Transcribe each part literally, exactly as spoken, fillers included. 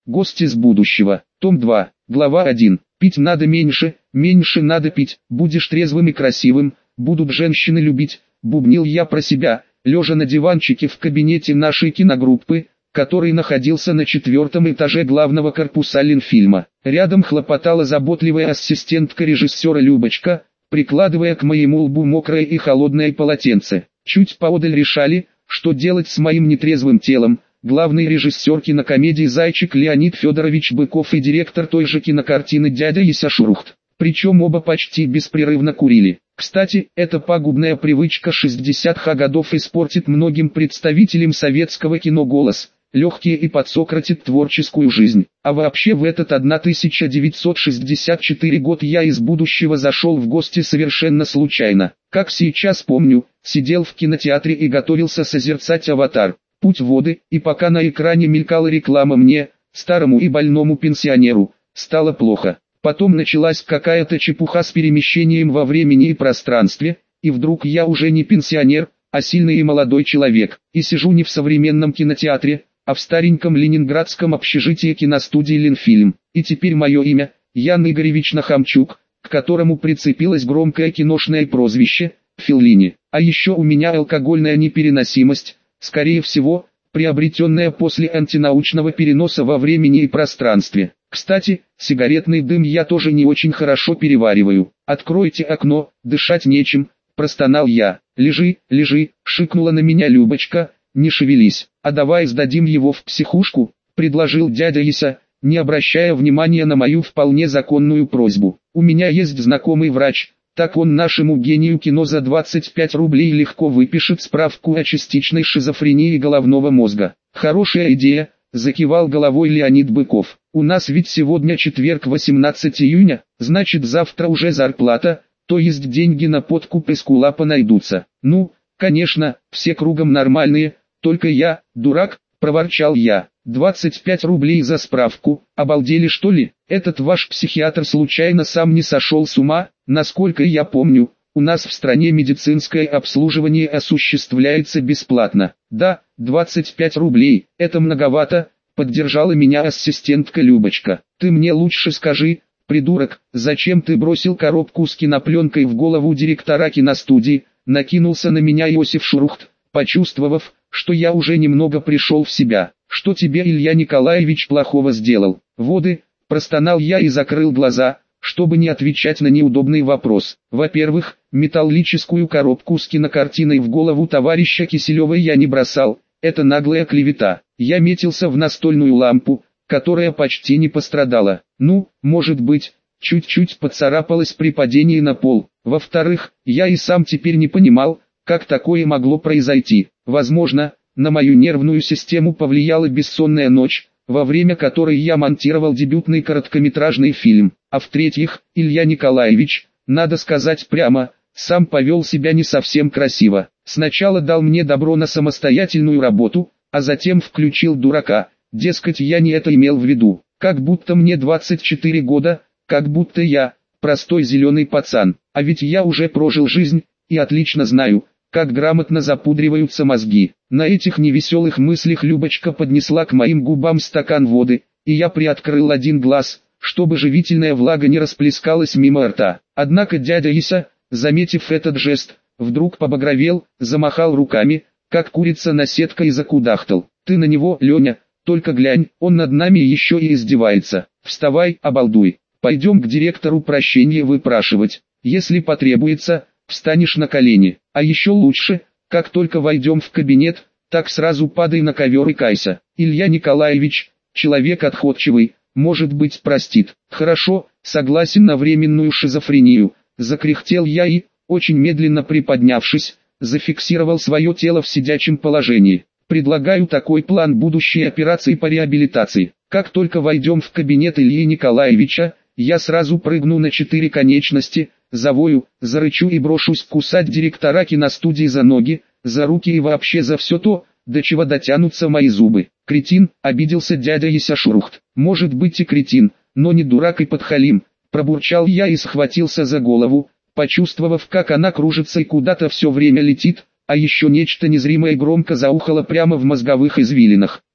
Гости из будущего. Том два. Глава один. Пить надо меньше, меньше надо пить, будешь трезвым и красивым, будут женщины любить, бубнил я про себя, лежа на диванчике в кабинете нашей киногруппы, который находился на четвертом этаже главного корпуса Ленфильма. Рядом хлопотала заботливая ассистентка режиссера Любочка, прикладывая к моему лбу мокрое и холодное полотенце. Чуть поодаль решали, что делать с моим нетрезвым телом, главный режиссер кинокомедии «Зайчик» Леонид Федорович Быков и директор той же кинокартины дядя Ися Шурухт. Причем оба почти беспрерывно курили. Кстати, эта пагубная привычка шестидесятых годов испортит многим представителям советского кино голос, легкие и подсократит творческую жизнь. А вообще в этот тысяча девятьсот шестьдесят четвёртый год я из будущего зашел в гости совершенно случайно. Как сейчас помню, сидел в кинотеатре и готовился созерцать «Аватар. Путь в воды», и пока на экране мелькала реклама, мне, старому и больному пенсионеру, стало плохо. Потом началась какая-то чепуха с перемещением во времени и пространстве, и вдруг я уже не пенсионер, а сильный и молодой человек, и сижу не в современном кинотеатре, а в стареньком ленинградском общежитии киностудии «Ленфильм». И теперь мое имя – Ян Игоревич Нахамчук, к которому прицепилось громкое киношное прозвище – Феллини. А еще у меня алкогольная непереносимость, скорее всего, приобретенная после антинаучного переноса во времени и пространстве. Кстати, сигаретный дым я тоже не очень хорошо перевариваю. «Откройте окно, дышать нечем», – простонал я. «Лежи, лежи», – шикнула на меня Любочка, – «не шевелись». «А давай сдадим его в психушку», – предложил дядя Ися, не обращая внимания на мою вполне законную просьбу. «У меня есть знакомый врач, так он нашему гению кино за двадцать пять рублей легко выпишет справку о частичной шизофрении головного мозга». «Хорошая идея», – закивал головой Леонид Быков. «У нас ведь сегодня четверг, восемнадцатое июня, значит завтра уже зарплата, то есть деньги на подкуп эскулапа найдутся». «Ну, конечно, все кругом нормальные, только я, дурак», – проворчал я. «двадцать пять рублей за справку, обалдели что ли? Этот ваш психиатр случайно сам не сошел с ума? Насколько я помню, у нас в стране медицинское обслуживание осуществляется бесплатно». «Да, двадцать пять рублей, это многовато», – поддержала меня ассистентка Любочка. «Ты мне лучше скажи, придурок, зачем ты бросил коробку с кинопленкой в голову директора киностудии?» – накинулся на меня Иосиф Шурухт, почувствовав, что я уже немного пришел в себя. «Что тебе Илья Николаевич плохого сделал?» «Воды», – простонал я и закрыл глаза, чтобы не отвечать на неудобный вопрос. Во-первых, металлическую коробку с кинокартиной в голову товарища Киселева я не бросал, это наглая клевета. Я метился в настольную лампу, которая почти не пострадала. Ну, может быть, чуть-чуть поцарапалась при падении на пол. Во-вторых, я и сам теперь не понимал, как такое могло произойти. Возможно, на мою нервную систему повлияла бессонная ночь, во время которой я монтировал дебютный короткометражный фильм. А в-третьих, Илья Николаевич, надо сказать прямо, сам повел себя не совсем красиво. Сначала дал мне добро на самостоятельную работу, а затем включил дурака, дескать, я не это имел в виду. Как будто мне двадцать четыре года, как будто я, простой зеленый пацан. А ведь я уже прожил жизнь, и отлично знаю, как грамотно запудриваются мозги. На этих невеселых мыслях Любочка поднесла к моим губам стакан воды, и я приоткрыл один глаз, чтобы живительная влага не расплескалась мимо рта. Однако дядя Ися, заметив этот жест, вдруг побагровел, замахал руками, как курица на сетка, и закудахтал. «Ты на него, Леня, только глянь, он над нами еще и издевается. Вставай, обалдуй, пойдем к директору прощения выпрашивать. Если потребуется, встанешь на колени, а еще лучше, как только войдем в кабинет, так сразу падай на ковер и кайся. Илья Николаевич, человек отходчивый, может быть, простит». «Хорошо, согласен на временную шизофрению», – закряхтел я и, очень медленно приподнявшись, зафиксировал свое тело в сидячем положении. «Предлагаю такой план будущей операции по реабилитации. Как только войдем в кабинет Ильи Николаевича, я сразу прыгну на четыре конечности, завою, зарычу и брошусь кусать директора киностудии за ноги, за руки и вообще за все то, до чего дотянутся мои зубы». «Кретин», — обиделся дядя Ися Шурухт. «Может быть и кретин, но не дурак и подхалим», — пробурчал я и схватился за голову, почувствовав, как она кружится и куда-то все время летит, а еще нечто незримое громко заухало прямо в мозговых извилинах.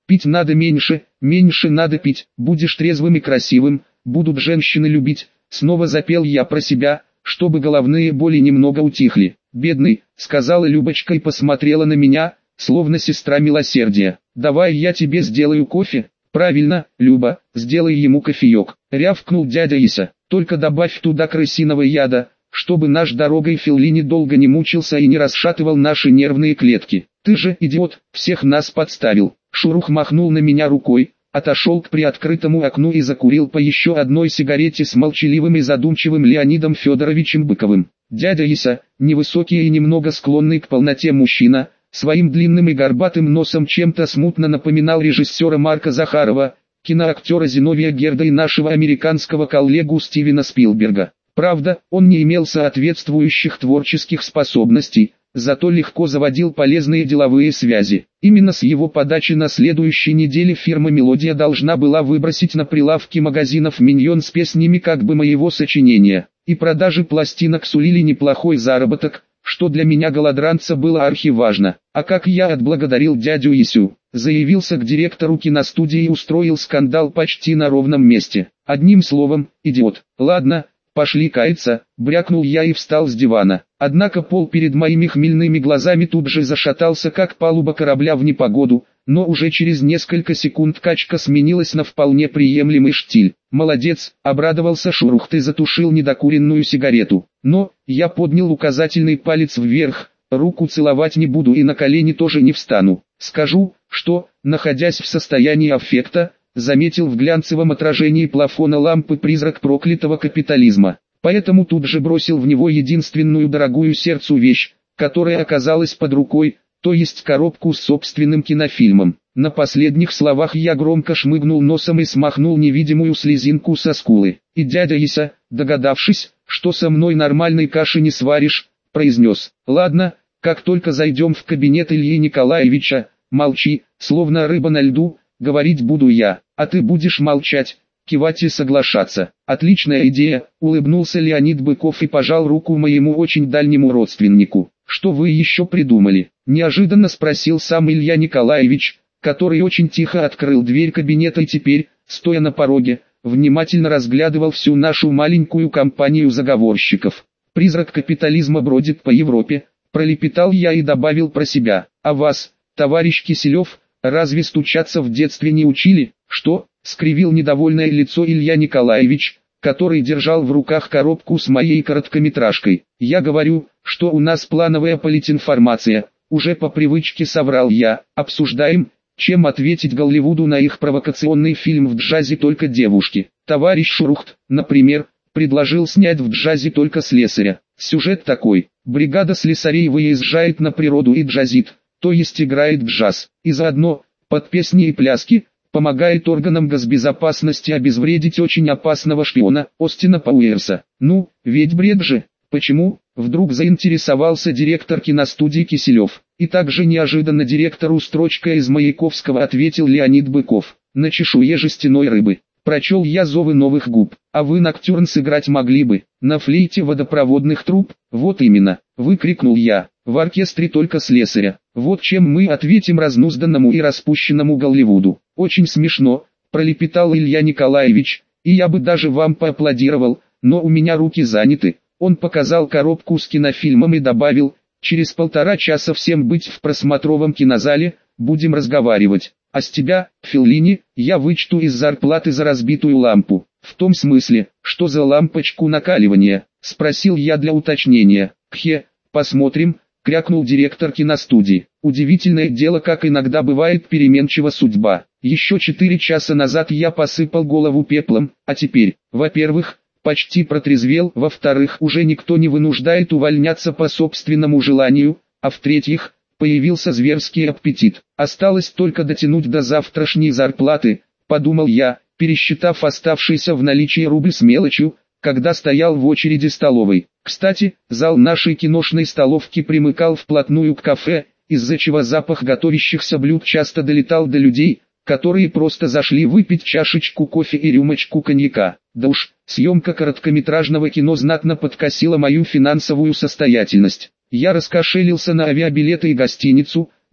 пить надо меньше, меньше надо пить, будешь трезвым и красивым, будут женщины любить. Снова запел я про себя, чтобы головные боли немного утихли. «Бедный», — сказала Любочка и посмотрела на меня, словно сестра милосердия. «Давай я тебе сделаю кофе». «Правильно, Люба, сделай ему кофеек», — рявкнул дядя Ися. «Только добавь туда крысиного яда, чтобы наш дорогой Феллини долго не мучился и не расшатывал наши нервные клетки. Ты же, идиот, всех нас подставил». Шурух махнул на меня рукой, отошел к приоткрытому окну и закурил по еще одной сигарете с молчаливым и задумчивым Леонидом Федоровичем Быковым. Дядя Ися, невысокий и немного склонный к полноте мужчина, своим длинным и горбатым носом чем-то смутно напоминал режиссера Марка Захарова, киноактера Зиновия Герда и нашего американского коллегу Стивена Спилберга. Правда, он не имел соответствующих творческих способностей, зато легко заводил полезные деловые связи. Именно с его подачи на следующей неделе фирма «Мелодия» должна была выбросить на прилавки магазинов «Миньон» с песнями как бы моего сочинения, и продажи пластинок сулили неплохой заработок, что для меня, голодранца, было архиважно. А как я отблагодарил дядю Исю, заявился к директору киностудии и устроил скандал почти на ровном месте. Одним словом, идиот. Ладно, пошли каяться, брякнул я и встал с дивана. Однако пол перед моими хмельными глазами тут же зашатался, как палуба корабля в непогоду, но уже через несколько секунд качка сменилась на вполне приемлемый штиль. «Молодец», — обрадовался Шурух, — «ты затушил недокуренную сигарету». Но я поднял указательный палец вверх, руку целовать не буду и на колени тоже не встану. Скажу, что, находясь в состоянии аффекта, заметил в глянцевом отражении плафона лампы призрак проклятого капитализма. Поэтому тут же бросил в него единственную дорогую сердцу вещь, которая оказалась под рукой, то есть коробку с собственным кинофильмом. На последних словах я громко шмыгнул носом и смахнул невидимую слезинку со скулы. И дядя Ися, догадавшись, что со мной нормальной каши не сваришь, произнес: «Ладно, как только зайдем в кабинет Ильи Николаевича, молчи, словно рыба на льду, говорить буду я, а ты будешь молчать, кивать и соглашаться». «Отличная идея», — улыбнулся Леонид Быков и пожал руку моему очень дальнему родственнику. «Что вы еще придумали?» — неожиданно спросил сам Илья Николаевич, который очень тихо открыл дверь кабинета и теперь, стоя на пороге, внимательно разглядывал всю нашу маленькую компанию заговорщиков. «Призрак капитализма бродит по Европе», — пролепетал я и добавил про себя: «А вас, товарищ Киселев, разве стучаться в детстве не учили?» «Что?» — скривил недовольное лицо Илья Николаевич, который держал в руках коробку с моей короткометражкой. «Я говорю, что у нас плановая политинформация», — уже по привычке соврал я. «Обсуждаем, чем ответить Голливуду на их провокационный фильм «В джазе только девушки». Товарищ Шурухт, например, предложил снять в джазе только слесаря. Сюжет такой: бригада слесарей выезжает на природу и джазит, то есть играет джаз, и заодно, под песни и пляски, помогает органам госбезопасности обезвредить очень опасного шпиона, Остина Пауэрса. Ну, ведь бред же. Почему? Вдруг заинтересовался директор киностудии Киселев. И также неожиданно директору строчка из Маяковского ответил Леонид Быков: «На чешуе жестяной рыбы». Прочел я зовы новых губ. «А вы ноктюрн сыграть могли бы, на флейте водопроводных труб?» «Вот именно», — выкрикнул я, — «в оркестре только слесаря». Вот чем мы ответим разнузданному и распущенному Голливуду. «Очень смешно», — пролепетал Илья Николаевич, — «и я бы даже вам поаплодировал, но у меня руки заняты». Он показал коробку с кинофильмом и добавил: «Через полтора часа всем быть в просмотровом кинозале, будем разговаривать. А с тебя, Феллини, я вычту из зарплаты за разбитую лампу». «В том смысле, что за лампочку накаливания?» — спросил я для уточнения. «Кхе, посмотрим», — крякнул директор киностудии. Удивительное дело, как иногда бывает переменчива судьба. Еще четыре часа назад я посыпал голову пеплом, а теперь, во-первых, почти протрезвел, во-вторых, уже никто не вынуждает увольняться по собственному желанию, а в-третьих, появился зверский аппетит. Осталось только дотянуть до завтрашней зарплаты, подумал я, пересчитав оставшийся в наличии рубль с мелочью, когда стоял в очереди столовой. Кстати, зал нашей киношной столовки примыкал вплотную к кафе, из-за чего запах готовящихся блюд часто долетал до людей, которые просто зашли выпить чашечку кофе и рюмочку коньяка. Да уж, съемка короткометражного кино знатно подкосила мою финансовую состоятельность. Я раскошелился на авиабилеты и гостиницу,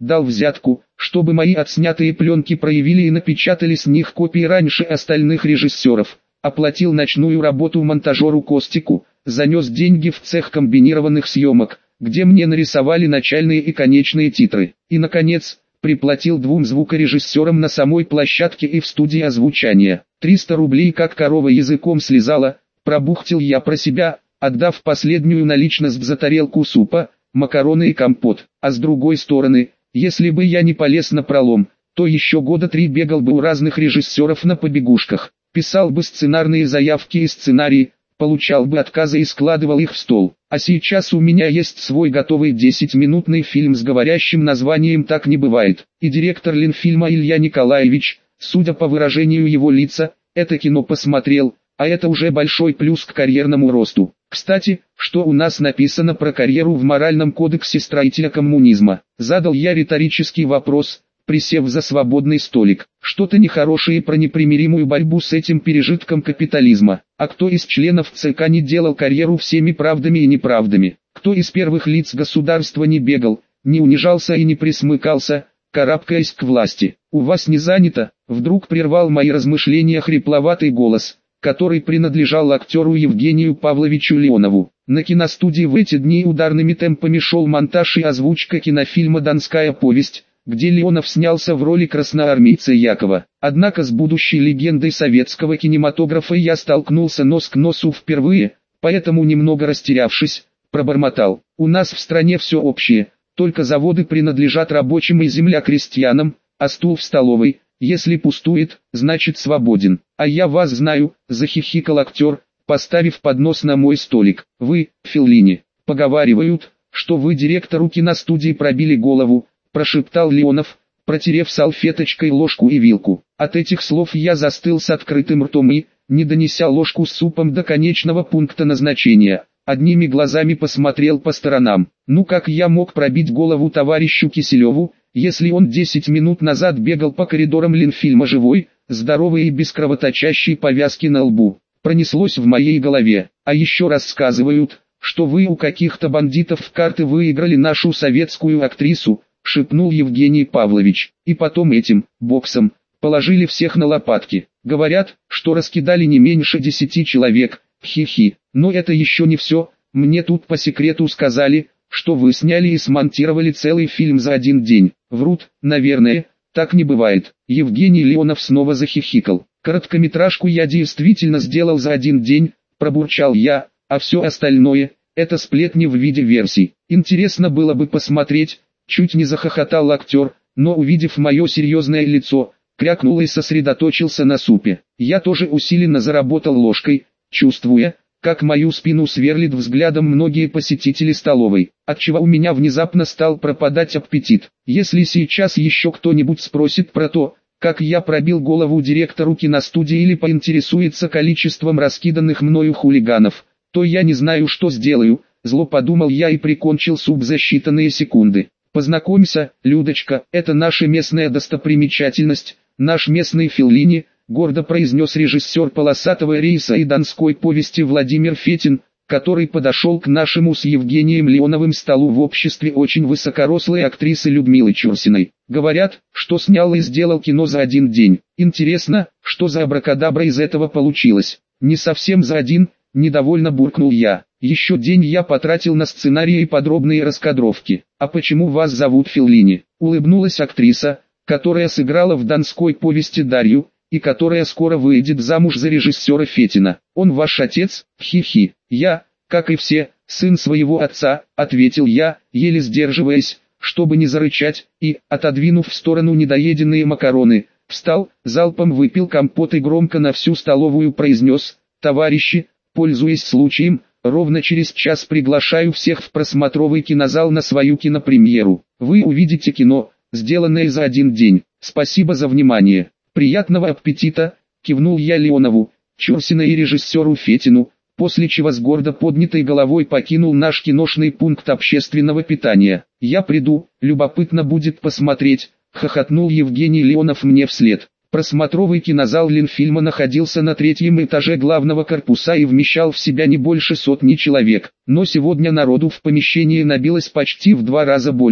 дал взятку, чтобы мои отснятые пленки проявили и напечатали с них копии раньше остальных режиссеров, оплатил ночную работу монтажеру Костику, занес деньги в цех комбинированных съемок, где мне нарисовали начальные и конечные титры, и, наконец, приплатил двум звукорежиссерам на самой площадке и в студии озвучания. триста рублей как корова языком слезала, пробухтел я про себя, отдав последнюю наличность за тарелку супа, макароны и компот. А с другой стороны, если бы я не полез на пролом, то еще года три бегал бы у разных режиссеров на побегушках, писал бы сценарные заявки и сценарии, получал бы отказы и складывал их в стол. А сейчас у меня есть свой готовый десятиминутный фильм с говорящим названием «Так не бывает». И директор Ленфильма Илья Николаевич, судя по выражению его лица, это кино посмотрел, а это уже большой плюс к карьерному росту. Кстати, что у нас написано про карьеру в моральном кодексе строителя коммунизма? Задал я риторический вопрос, присев за свободный столик. Что-то нехорошее про непримиримую борьбу с этим пережитком капитализма. А кто из членов ЦК не делал карьеру всеми правдами и неправдами? Кто из первых лиц государства не бегал, не унижался и не присмыкался, карабкаясь к власти? У вас не занято? Вдруг прервал мои размышления хрипловатый голос, который принадлежал актеру Евгению Павловичу Леонову. На киностудии в эти дни ударными темпами шел монтаж и озвучка кинофильма «Донская повесть», где Леонов снялся в роли красноармейца Якова. Однако с будущей легендой советского кинематографа я столкнулся нос к носу впервые, поэтому, немного растерявшись, пробормотал: «У нас в стране все общее, только заводы принадлежат рабочим и земля крестьянам, а стул в столовой, если пустует, значит свободен». «А я вас знаю», — захихикал актер, поставив поднос на мой столик. «Вы, Феллини, поговаривают, что вы директору киностудии пробили голову», — прошептал Леонов, протерев салфеточкой ложку и вилку. От этих слов я застыл с открытым ртом и, не донеся ложку с супом до конечного пункта назначения, одними глазами посмотрел по сторонам. Ну как я мог пробить голову товарищу Киселеву, если он десять минут назад бегал по коридорам Ленфильма живой, здоровый и без кровоточащей повязки на лбу? Пронеслось в моей голове. А еще рассказывают, что вы у каких-то бандитов в карты выиграли нашу советскую актрису, шепнул Евгений Павлович, и потом этим, боксом, положили всех на лопатки. Говорят, что раскидали не меньше десяти человек, хи-хи. Но это еще не все, мне тут по секрету сказали, что вы сняли и смонтировали целый фильм за один день. Врут, наверное, так не бывает. Евгений Леонов снова захихикал. Короткометражку я действительно сделал за один день, пробурчал я, а все остальное, это сплетни в виде версий. Интересно было бы посмотреть. Чуть не захохотал актер, но увидев мое серьезное лицо, крякнул и сосредоточился на супе. Я тоже усиленно заработал ложкой, чувствуя, как мою спину сверлит взглядом многие посетители столовой, отчего у меня внезапно стал пропадать аппетит. Если сейчас еще кто-нибудь спросит про то, как я пробил голову директору киностудии или поинтересуется количеством раскиданных мною хулиганов, то я не знаю, что сделаю, зло подумал я и прикончил суп за считанные секунды. «Познакомься, Людочка, это наша местная достопримечательность, наш местный Феллини», гордо произнес режиссер «Полосатого рейса» и «Донской повести» Владимир Фетин, который подошел к нашему с Евгением Леоновым столу в обществе очень высокорослой актрисы Людмилы Чурсиной. Говорят, что снял и сделал кино за один день. Интересно, что за абракадабра из этого получилось? Не совсем за один, недовольно буркнул я. Еще день я потратил на сценарии и подробные раскадровки. «А почему вас зовут Феллини?» — улыбнулась актриса, которая сыграла в «Донской повести» Дарью, и которая скоро выйдет замуж за режиссера Фетина. «Он ваш отец?» «Хи-хи. Я, как и все, сын своего отца», — ответил я, еле сдерживаясь, чтобы не зарычать, и, отодвинув в сторону недоеденные макароны, встал, залпом выпил компот и громко на всю столовую произнес: «Товарищи, пользуясь случаем, ровно через час приглашаю всех в просмотровый кинозал на свою кинопремьеру. Вы увидите кино, сделанное за один день. Спасибо за внимание. Приятного аппетита», — кивнул я Леонову, Чурсиной и режиссеру Фетину, после чего с гордо поднятой головой покинул наш киношный пункт общественного питания. «Я приду, любопытно будет посмотреть», — хохотнул Евгений Леонов мне вслед. Просмотровый кинозал Ленфильма находился на третьем этаже главного корпуса и вмещал в себя не больше сотни человек, но сегодня народу в помещении набилось почти в два раза больше.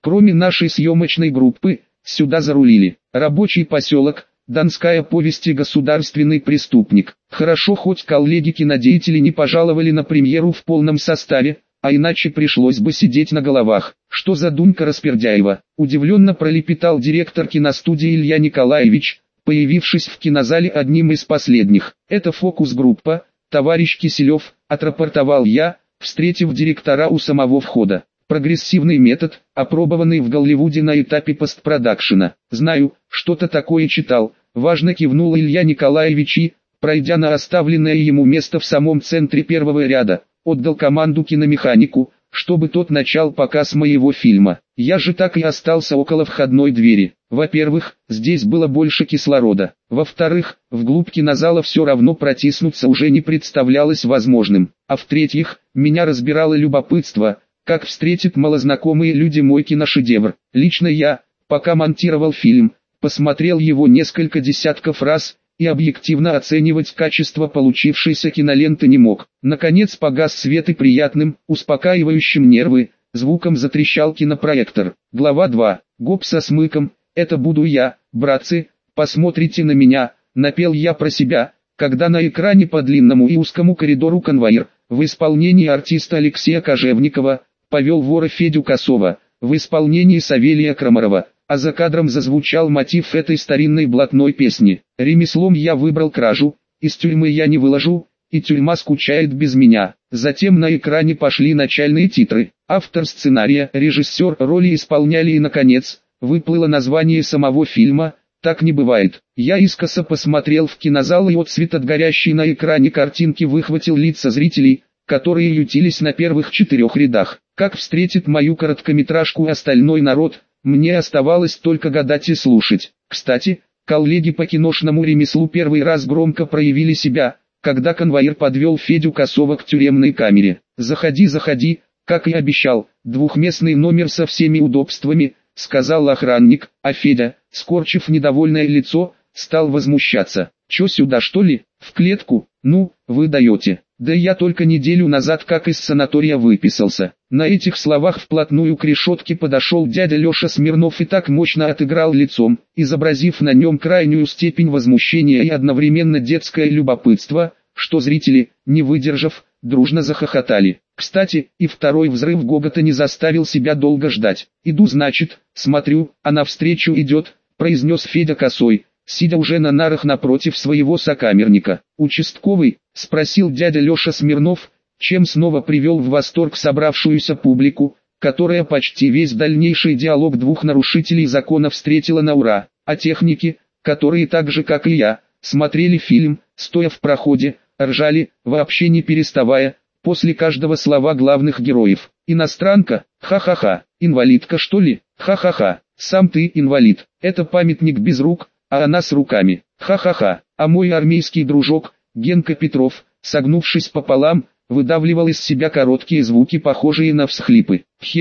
Кроме нашей съемочной группы, сюда зарулили рабочий поселок, Донская повесть и государственный преступник. Хорошо хоть коллеги-кинодеятели не пожаловали на премьеру в полном составе, а иначе пришлось бы сидеть на головах. Что за Дунька Распердяева? Удивленно пролепетал директор киностудии Илья Николаевич, появившись в кинозале одним из последних. Это фокус-группа, товарищ Киселев, отрапортовал я, встретив директора у самого входа. Прогрессивный метод, опробованный в Голливуде на этапе постпродакшена. Знаю, что-то такое читал, важно кивнул Илья Николаевич и, пройдя на оставленное ему место в самом центре первого ряда, отдал команду киномеханику, чтобы тот начал показ моего фильма. Я же так и остался около входной двери. Во-первых, здесь было больше кислорода. Во-вторых, вглубь кинозала все равно протиснуться уже не представлялось возможным. А в-третьих, меня разбирало любопытство, как встретят малознакомые люди мой киношедевр. Лично я, пока монтировал фильм, посмотрел его несколько десятков раз, и объективно оценивать качество получившейся киноленты не мог. Наконец погас свет и приятным, успокаивающим нервы, звуком затрещал кинопроектор. Глава два. Гоп со смыком, это буду я, братцы, посмотрите на меня, напел я про себя, когда на экране по длинному и узкому коридору конвоир, в исполнении артиста Алексея Кожевникова, повел вора Федю Косова, в исполнении Савелия Крамарова, а за кадром зазвучал мотив этой старинной блатной песни. Ремеслом я выбрал кражу, из тюрьмы я не выложу, и тюрьма скучает без меня. Затем на экране пошли начальные титры. Автор сценария, режиссер, роли исполняли и наконец, выплыло название самого фильма «Так не бывает». Я искоса посмотрел в кинозал и отцвет от горящей на экране картинки выхватил лица зрителей, которые ютились на первых четырех рядах. Как встретит мою короткометражку остальной народ, мне оставалось только гадать и слушать. Кстати, коллеги по киношному ремеслу первый раз громко проявили себя, когда конвоир подвел Федю Косова к тюремной камере. «Заходи, заходи», как и обещал, двухместный номер со всеми удобствами, сказал охранник, а Федя, скорчив недовольное лицо, стал возмущаться. «Чё сюда что ли, в клетку? Ну, вы даете. Да я только неделю назад как из санатория выписался». На этих словах вплотную к решетке подошел дядя Леша Смирнов и так мощно отыграл лицом, изобразив на нем крайнюю степень возмущения и одновременно детское любопытство, что зрители, не выдержав, дружно захохотали. Кстати, и второй взрыв гогота не заставил себя долго ждать. «Иду, значит, смотрю, а навстречу идет», — произнес Федя Косой, сидя уже на нарах напротив своего сокамерника. «Участковый?» — спросил дядя Леша Смирнов, чем снова привел в восторг собравшуюся публику, которая почти весь дальнейший диалог двух нарушителей закона встретила на ура, а техники, которые так же как и я, смотрели фильм, стоя в проходе, ржали, вообще не переставая, после каждого слова главных героев. «Иностранка? Ха-ха-ха. Инвалидка что ли? Ха-ха-ха. Сам ты инвалид. Это памятник без рук, а она с руками. Ха-ха-ха. А мой армейский дружок, Генка Петров, согнувшись пополам, выдавливал из себя короткие звуки, похожие на всхлипы.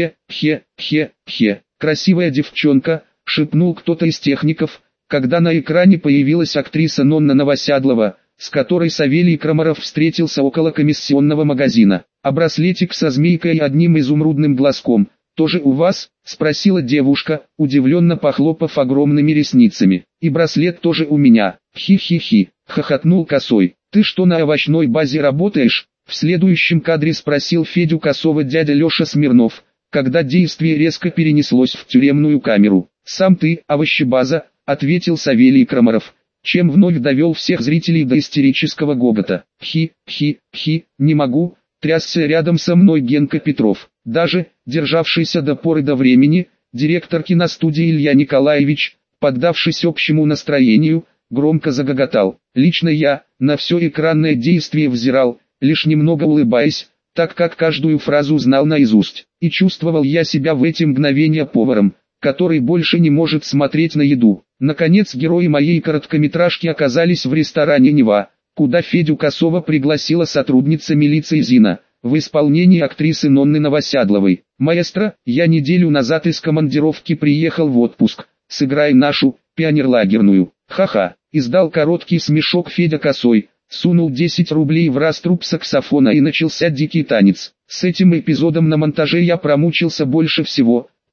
«Хе-хе-хе-хе. Красивая девчонка», — шепнул кто-то из техников, когда на экране появилась актриса Нонна Новоседлова, с которой Савелий Крамаров встретился около комиссионного магазина. «А браслетик со змейкой и одним изумрудным глазком тоже у вас?» — спросила девушка, удивленно похлопав огромными ресницами. «И браслет тоже у меня. Хи-хи-хи», — хохотнул Косой. «Ты что, на овощной базе работаешь?» В следующем кадре спросил Федю Косова дядя Леша Смирнов, когда действие резко перенеслось в тюремную камеру. «Сам ты, овощебаза», — ответил Савелий Крамаров, чем вновь довел всех зрителей до истерического гогота. «Хи-хи-хи, не могу», — трясся рядом со мной Генка Петров. Даже, державшийся до поры до времени, директор киностудии Илья Николаевич, поддавшись общему настроению, громко загоготал. Лично я, на все экранное действие взирал, лишь немного улыбаясь, так как каждую фразу знал наизусть. И чувствовал я себя в эти мгновения поваром, который больше не может смотреть на еду. Наконец герои моей короткометражки оказались в ресторане «Нева», куда Федю Косова пригласила сотрудница милиции Зина, в исполнении актрисы Нонны Новоседловой. «Маэстро, я неделю назад из командировки приехал в отпуск, сыграй нашу, пионерлагерную». «Ха-ха», издал короткий смешок Федя Косой, сунул десять рублей в раструб саксофона и начался дикий танец. С этим эпизодом на монтаже я промучился больше всего,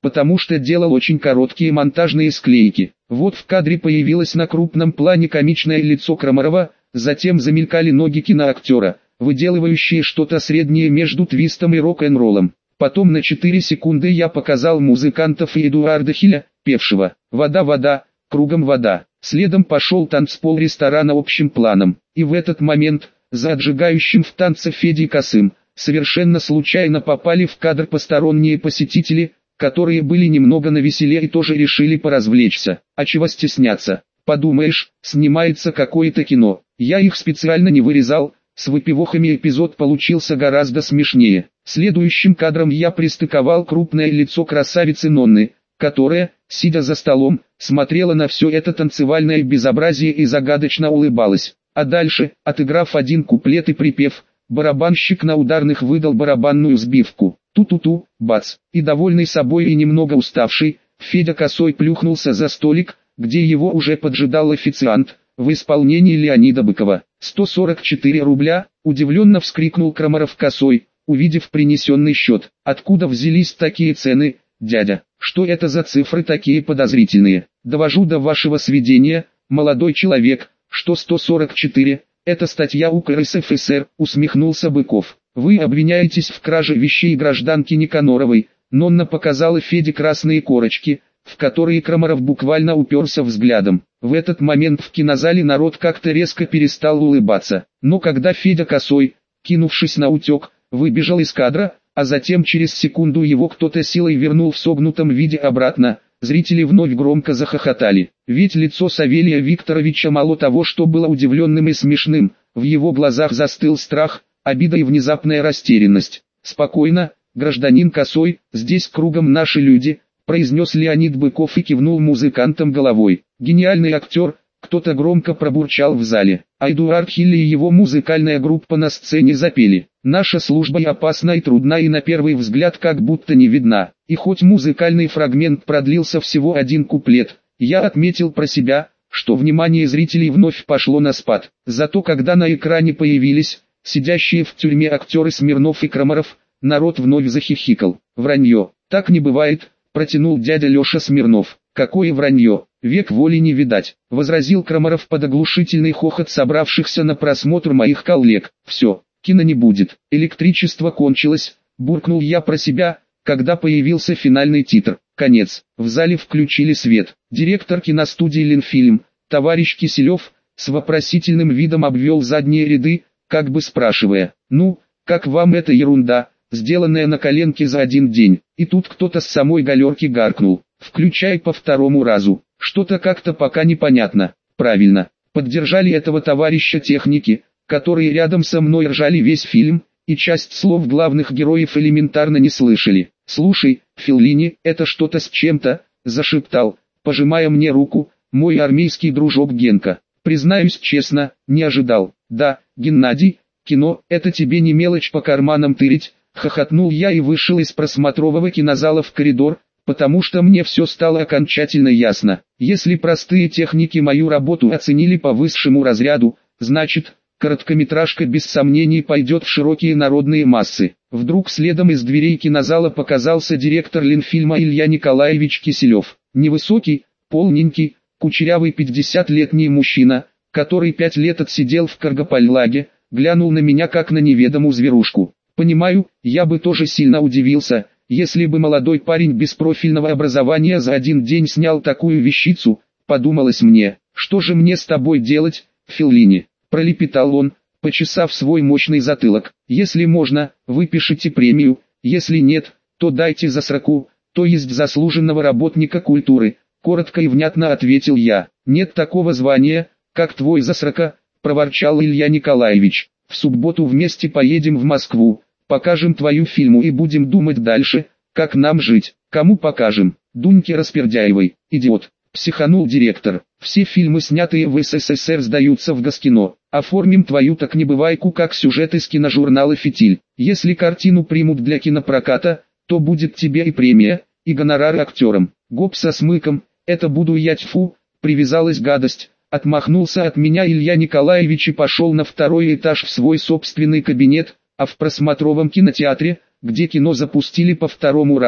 потому что делал очень короткие монтажные склейки. Вот в кадре появилось на крупном плане комичное лицо Крамарова, затем замелькали ноги киноактера, выделывающие что-то среднее между твистом и рок-н-роллом. Потом на четыре секунды я показал музыкантов и Эдуарда Хиля, певшего «Вода, вода, кругом вода». Следом пошел танцпол ресторана общим планом. И в этот момент, за отжигающим в танце Федей Косым, совершенно случайно попали в кадр посторонние посетители, которые были немного навеселе и тоже решили поразвлечься. А чего стесняться? Подумаешь, снимается какое-то кино. Я их специально не вырезал, с выпивохами эпизод получился гораздо смешнее. Следующим кадром я пристыковал крупное лицо красавицы Нонны, которая, сидя за столом, смотрела на все это танцевальное безобразие и загадочно улыбалась. А дальше, отыграв один куплет и припев, барабанщик на ударных выдал барабанную сбивку. Ту-ту-ту, бац. И довольный собой и немного уставший, Федя Косой плюхнулся за столик, где его уже поджидал официант, в исполнении Леонида Быкова. сто сорок четыре рубля, удивленно вскрикнул Крамаров Косой, увидев принесенный счет. Откуда взялись такие цены, дядя? Что это за цифры такие подозрительные? Довожу до вашего сведения, молодой человек, что сто сорок четыре, это статья УК РСФСР, усмехнулся Быков. Вы обвиняетесь в краже вещей гражданки Никаноровой. Нонна показала Феде красные корочки, в которые Крамаров буквально уперся взглядом. В этот момент в кинозале народ как-то резко перестал улыбаться. Но когда Федя Косой, кинувшись на утек, выбежал из кадра, а затем через секунду его кто-то силой вернул в согнутом виде обратно, зрители вновь громко захохотали. Ведь лицо Савелия Викторовича мало того, что было удивленным и смешным, в его глазах застыл страх, обида и внезапная растерянность. «Спокойно, гражданин Косой, здесь кругом наши люди», произнес Леонид Быков и кивнул музыкантам головой. «Гениальный актер», кто-то громко пробурчал в зале, а Эдуард Хилли и его музыкальная группа на сцене запели. «Наша служба и опасна и трудна и на первый взгляд как будто не видна». И хоть музыкальный фрагмент продлился всего один куплет, я отметил про себя, что внимание зрителей вновь пошло на спад. Зато когда на экране появились сидящие в тюрьме актеры Смирнов и Крамаров, народ вновь захихикал. «Вранье, так не бывает», протянул дядя Леша Смирнов. «Какое вранье, век воли не видать», возразил Крамаров под оглушительный хохот собравшихся на просмотр моих коллег. «Все, кино не будет, электричество кончилось», буркнул я про себя, когда появился финальный титр. Конец. В зале включили свет. Директор киностудии «Ленфильм», товарищ Киселев, с вопросительным видом обвел задние ряды, как бы спрашивая: «Ну, как вам эта ерунда, сделанная на коленке за один день?» И тут кто-то с самой галерки гаркнул: «Включай по второму разу, что-то как-то пока непонятно». Правильно, поддержали этого товарища техники, которые рядом со мной ржали весь фильм, и часть слов главных героев элементарно не слышали. «Слушай, Феллини, это что-то с чем-то», зашептал, пожимая мне руку, мой армейский дружок Генка. Признаюсь честно, не ожидал. «Да, Геннадий, кино, это тебе не мелочь по карманам тырить», хохотнул я и вышел из просмотрового кинозала в коридор, потому что мне все стало окончательно ясно. Если простые техники мою работу оценили по высшему разряду, значит, короткометражка без сомнений пойдет в широкие народные массы. Вдруг следом из дверей кинозала показался директор Ленфильма Илья Николаевич Киселев. Невысокий, полненький, кучерявый пятидесятилетний мужчина, который пять лет отсидел в Каргопальлаге, глянул на меня как на неведомую зверушку. Понимаю, я бы тоже сильно удивился, если бы молодой парень без профильного образования за один день снял такую вещицу, подумалось мне. «Что же мне с тобой делать, Феллини?» пролепетал он, почесав свой мощный затылок. «Если можно, выпишите премию, если нет, то дайте засраку, то есть заслуженного работника культуры», коротко и внятно ответил я. «Нет такого звания, как твой засрака», проворчал Илья Николаевич. «В субботу вместе поедем в Москву, покажем твою фильму и будем думать дальше, как нам жить». «Кому покажем? Дуньке Распердяевой, идиот», психанул директор. «Все фильмы, снятые в СССР, сдаются в Госкино. Оформим твою так небывайку как сюжет из киножурнала «Фитиль». Если картину примут для кинопроката, то будет тебе и премия, и гонорары актерам. Гоп со смыком, это буду я, тьфу, привязалась гадость». Отмахнулся от меня Илья Николаевич и пошел на второй этаж в свой собственный кабинет, а в просмотровом кинотеатре, где кино запустили по второму разу,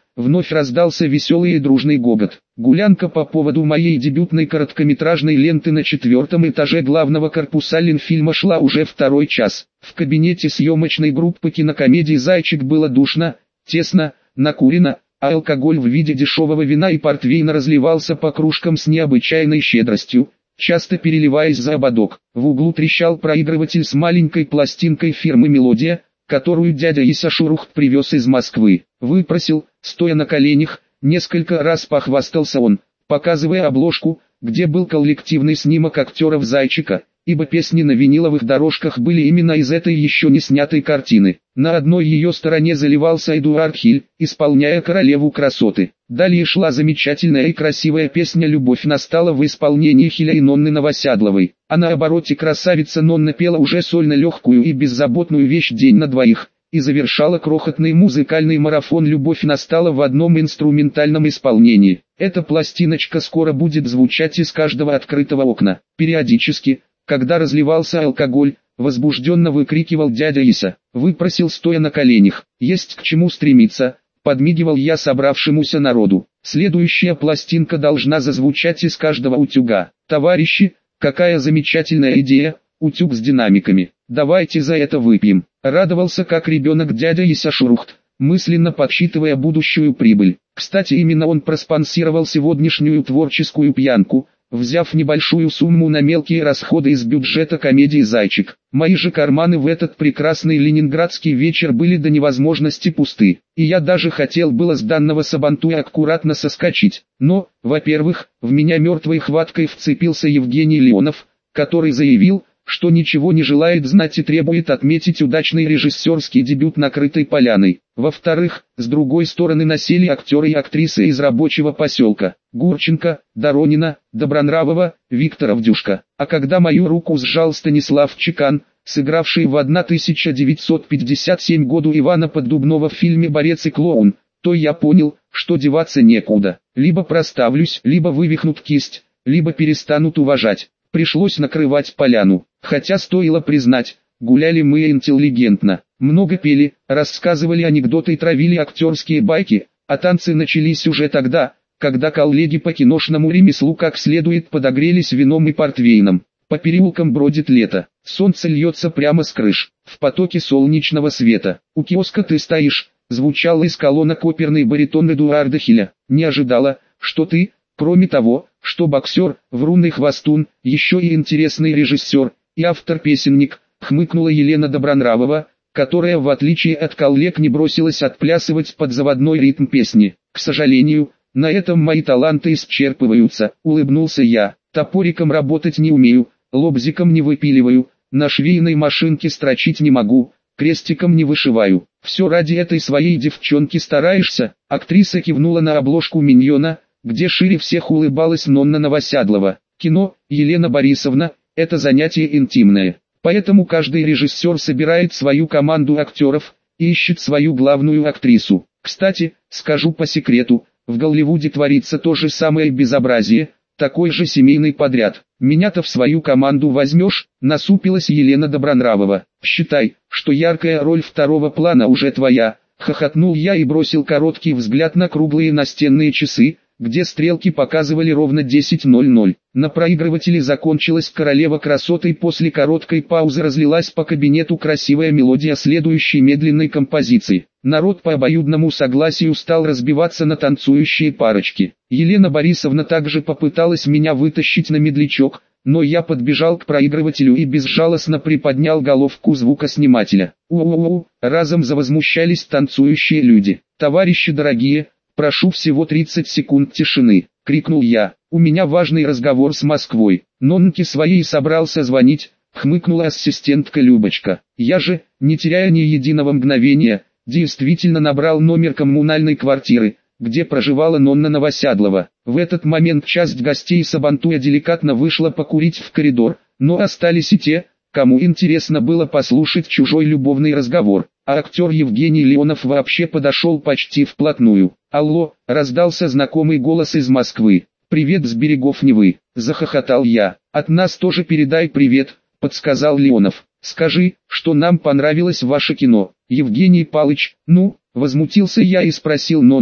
вновь раздался веселый и дружный гогот. Гулянка по поводу моей дебютной короткометражной ленты на четвертом этаже главного корпуса Ленфильма шла уже второй час. В кабинете съемочной группы кинокомедии «Зайчик» было душно, тесно, накурено, а алкоголь в виде дешевого вина и портвейна разливался по кружкам с необычайной щедростью, часто переливаясь за ободок. В углу трещал проигрыватель с маленькой пластинкой фирмы «Мелодия», которую дядя Иса Шурухт привез из Москвы. Выпросил, стоя на коленях, несколько раз похвастался он, показывая обложку, где был коллективный снимок актеров «Зайчика», ибо песни на виниловых дорожках были именно из этой еще не снятой картины. На одной ее стороне заливался Эдуард Хиль, исполняя королеву красоты. Далее шла замечательная и красивая песня «Любовь настала» в исполнении Хиля и Нонны Новоседловой, а на обороте красавица Нонна пела уже сольно легкую и беззаботную вещь «День на двоих» и завершала крохотный музыкальный марафон «Любовь настала» в одном инструментальном исполнении. Эта пластиночка скоро будет звучать из каждого открытого окна. Периодически, когда разливался алкоголь, возбужденно выкрикивал дядя Иса, выпросил стоя на коленях. Есть к чему стремиться, подмигивал я собравшемуся народу. Следующая пластинка должна зазвучать из каждого утюга. Товарищи, какая замечательная идея, утюг с динамиками. Давайте за это выпьем. Радовался как ребенок дядя Иса Шурухт, мысленно подсчитывая будущую прибыль. Кстати, именно он проспонсировал сегодняшнюю творческую пьянку, взяв небольшую сумму на мелкие расходы из бюджета комедии «Зайчик». Мои же карманы в этот прекрасный ленинградский вечер были до невозможности пусты, и я даже хотел было с данного сабантуя аккуратно соскочить. Но, во-первых, в меня мертвой хваткой вцепился Евгений Леонов, который заявил, что ничего не желает знать и требует отметить удачный режиссерский дебют «Накрытой поляной». Во-вторых, с другой стороны насели актеры и актрисы из рабочего поселка: Гурченко, Доронина, Добронравова, Виктор Авдюшка. А когда мою руку сжал Станислав Чекан, сыгравший в тысяча девятьсот пятьдесят седьмом году Ивана Поддубного в фильме «Борец и клоун», то я понял, что деваться некуда. Либо проставлюсь, либо вывихнут кисть, либо перестанут уважать. Пришлось накрывать поляну, хотя стоило признать, гуляли мы интеллигентно. Много пели, рассказывали анекдоты и травили актерские байки, а танцы начались уже тогда, когда коллеги по киношному ремеслу как следует подогрелись вином и портвейном. По переулкам бродит лето, солнце льется прямо с крыш, в потоке солнечного света. У киоска ты стоишь, звучал из колонок оперный баритон Эдуарда Хиля. Не ожидала, что ты, кроме того, что боксер, врун и хвостун, еще и интересный режиссер, и автор-песенник, хмыкнула Елена Добронравова, которая в отличие от коллег не бросилась отплясывать под заводной ритм песни. К сожалению, на этом мои таланты исчерпываются, улыбнулся я. Топориком работать не умею, лобзиком не выпиливаю, на швейной машинке строчить не могу, крестиком не вышиваю. Все ради этой своей девчонки стараешься? Актриса кивнула на обложку «Миньона», где шире всех улыбалась Нонна Новоседлова. Кино, Елена Борисовна, это занятие интимное. Поэтому каждый режиссер собирает свою команду актеров и ищет свою главную актрису. Кстати, скажу по секрету, в Голливуде творится то же самое безобразие, такой же семейный подряд. Меня-то в свою команду возьмешь, насупилась Елена Добронравова. Считай, что яркая роль второго плана уже твоя. Хохотнул я и бросил короткий взгляд на круглые настенные часы, где стрелки показывали ровно десять ноль ноль. На проигрывателе закончилась королева красоты и после короткой паузы разлилась по кабинету красивая мелодия следующей медленной композиции. Народ по обоюдному согласию стал разбиваться на танцующие парочки. Елена Борисовна также попыталась меня вытащить на медлячок, но я подбежал к проигрывателю и безжалостно приподнял головку звукоснимателя. У-у-у, разом завозмущались танцующие люди. Товарищи дорогие, прошу всего тридцать секунд тишины, крикнул я. У меня важный разговор с Москвой. Нонке своей собрался звонить, хмыкнула ассистентка Любочка. Я же, не теряя ни единого мгновения, действительно набрал номер коммунальной квартиры, где проживала Нонна Новоседлова. В этот момент часть гостей Сабантуя деликатно вышла покурить в коридор, но остались и те, кому интересно было послушать чужой любовный разговор. А актер Евгений Леонов вообще подошел почти вплотную. «Алло», — раздался знакомый голос из Москвы. «Привет с берегов Невы», — захохотал я. «От нас тоже передай привет», — подсказал Леонов. «Скажи, что нам понравилось ваше кино». «Евгений Палыч, ну?» — возмутился я и спросил Нонну,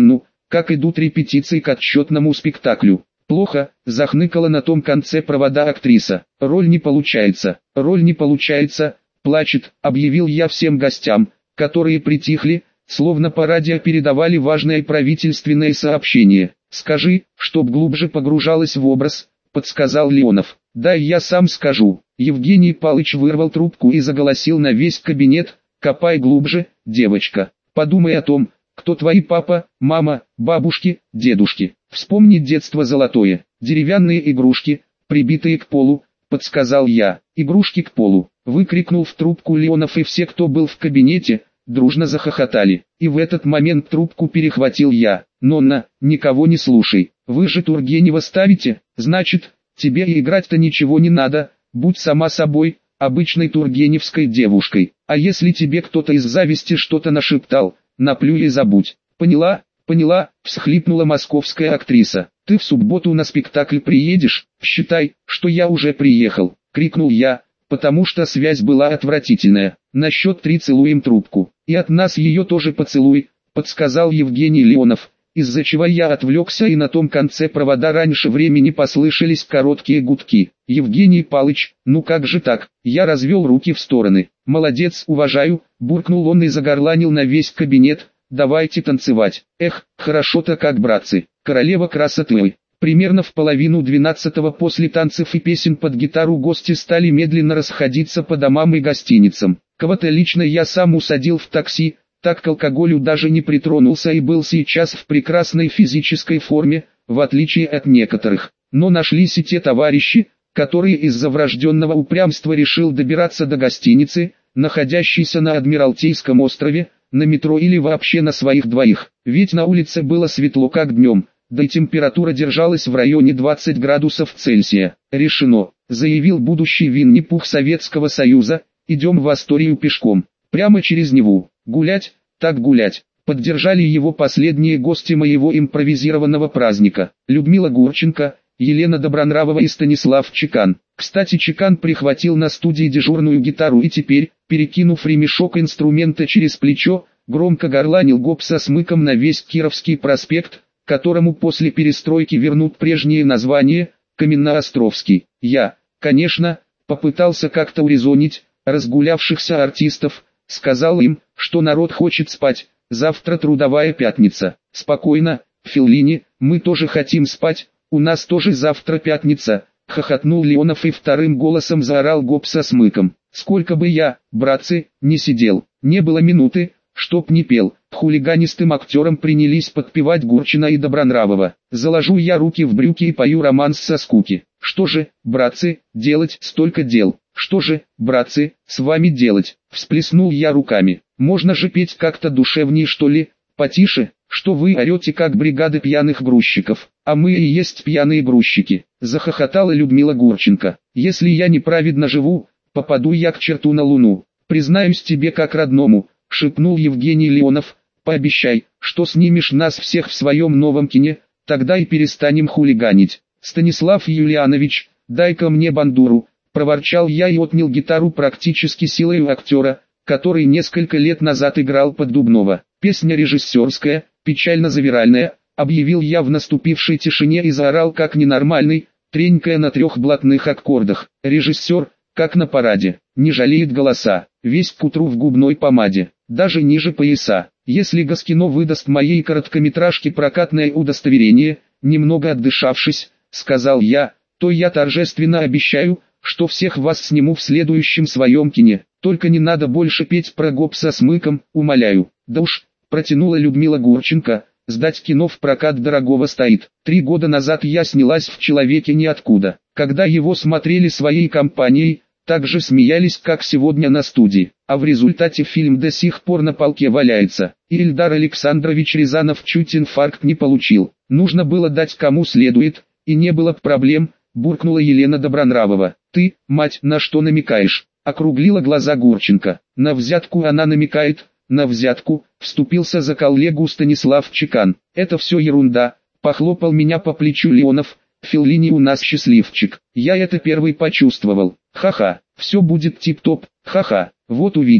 как идут репетиции к отчетному спектаклю. Плохо, захныкала на том конце провода актриса. Роль не получается, роль не получается, плачет, объявил я всем гостям, которые притихли, словно по радио передавали важное правительственное сообщение. Скажи, чтоб глубже погружалась в образ, подсказал Леонов. Да, я сам скажу. Евгений Палыч вырвал трубку и заголосил на весь кабинет: копай глубже, девочка, подумай о том, кто твои папа, мама, бабушки, дедушки. Вспомни детство золотое, деревянные игрушки, прибитые к полу, подсказал я. Игрушки к полу, выкрикнул в трубку Леонов, и все, кто был в кабинете, дружно захохотали. И в этот момент трубку перехватил я. Нонна, никого не слушай, вы же Тургенева ставите, значит, тебе и играть-то ничего не надо, будь сама собой, обычной тургеневской девушкой. А если тебе кто-то из зависти что-то нашептал, наплюй и забудь. Поняла, поняла, всхлипнула московская актриса. Ты в субботу на спектакль приедешь? Считай, что я уже приехал, крикнул я, потому что связь была отвратительная. На счет три целуем трубку. И от нас ее тоже поцелуй, подсказал Евгений Леонов, из-за чего я отвлекся, и на том конце провода раньше времени послышались короткие гудки. Евгений Палыч, ну как же так? Я развел руки в стороны. Молодец, уважаю, буркнул он и загорланил на весь кабинет. Давайте танцевать. Эх, хорошо-то как, братцы. Королева красоты. Примерно в половину двенадцатого после танцев и песен под гитару гости стали медленно расходиться по домам и гостиницам. Кого-то лично я сам усадил в такси, так к алкоголю даже не притронулся и был сейчас в прекрасной физической форме, в отличие от некоторых. Но нашлись и те товарищи, которые из-за врожденного упрямства решил добираться до гостиницы, находящейся на Адмиралтейском острове, на метро или вообще на своих двоих. Ведь на улице было светло как днем, да и температура держалась в районе двадцати градусов Цельсия. Решено, заявил будущий Винни-Пух Советского Союза, идем в Асторию пешком, прямо через Неву. Гулять, так гулять. Поддержали его последние гости моего импровизированного праздника. Людмила Гурченко, Елена Добронравова и Станислав Чекан. Кстати, Чекан прихватил на студии дежурную гитару и теперь, перекинув ремешок инструмента через плечо, громко горланил гоп со смыком на весь Кировский проспект, которому после перестройки вернут прежнее название – Каменноостровский. Я, конечно, попытался как-то урезонить разгулявшихся артистов, сказал им, что народ хочет спать, завтра трудовая пятница. Спокойно, Феллини, мы тоже хотим спать, у нас тоже завтра пятница, хохотнул Леонов и вторым голосом заорал гоп со смыком. Сколько бы я, братцы, не сидел, не было минуты, чтоб не пел. Хулиганистым актерам принялись подпевать Гурчина и Добронравова. Заложу я руки в брюки и пою романс со скуки. Что же, братцы, делать столько дел? Что же, братцы, с вами делать? Всплеснул я руками. Можно же петь как-то душевнее, что ли? Потише, что вы орете как бригада пьяных грузчиков, а мы и есть пьяные грузчики. Захохотала Людмила Гурченко. Если я неправедно живу, попаду я к черту на луну. Признаюсь тебе как родному, шепнул Евгений Леонов. Пообещай, что снимешь нас всех в своем новом кине, тогда и перестанем хулиганить. Станислав Юлианович, дай-ка мне бандуру, проворчал я и отнял гитару практически силой у актера, который несколько лет назад играл под Дубнова. Песня режиссерская, печально-завиральная, объявил я в наступившей тишине и заорал как ненормальный, тренькая на трех блатных аккордах. Режиссер, как на параде, не жалеет голоса, весь к утру в губной помаде, даже ниже пояса. Если Госкино выдаст моей короткометражке прокатное удостоверение, немного отдышавшись, сказал я, то я торжественно обещаю, что всех вас сниму в следующем своем кине. Только не надо больше петь про гоп со смыком, умоляю. Да уж, протянула Людмила Гурченко, сдать кино в прокат дорогого стоит. Три года назад я снялась в «Человеке ниоткуда». Когда его смотрели своей компанией, так же смеялись, как сегодня на студии. А в результате фильм до сих пор на полке валяется. И Ильдар Александрович Рязанов чуть инфаркт не получил. Нужно было дать кому следует, и не было проблем, буркнула Елена Добронравова. Ты, мать, на что намекаешь? Округлила глаза Гурченко. На взятку она намекает, на взятку, вступился за коллегу Станислав Чекан. Это все ерунда, похлопал меня по плечу Леонов. Феллини у нас счастливчик. Я это первый почувствовал. Ха-ха, все будет тип-топ, ха-ха, вот увидите.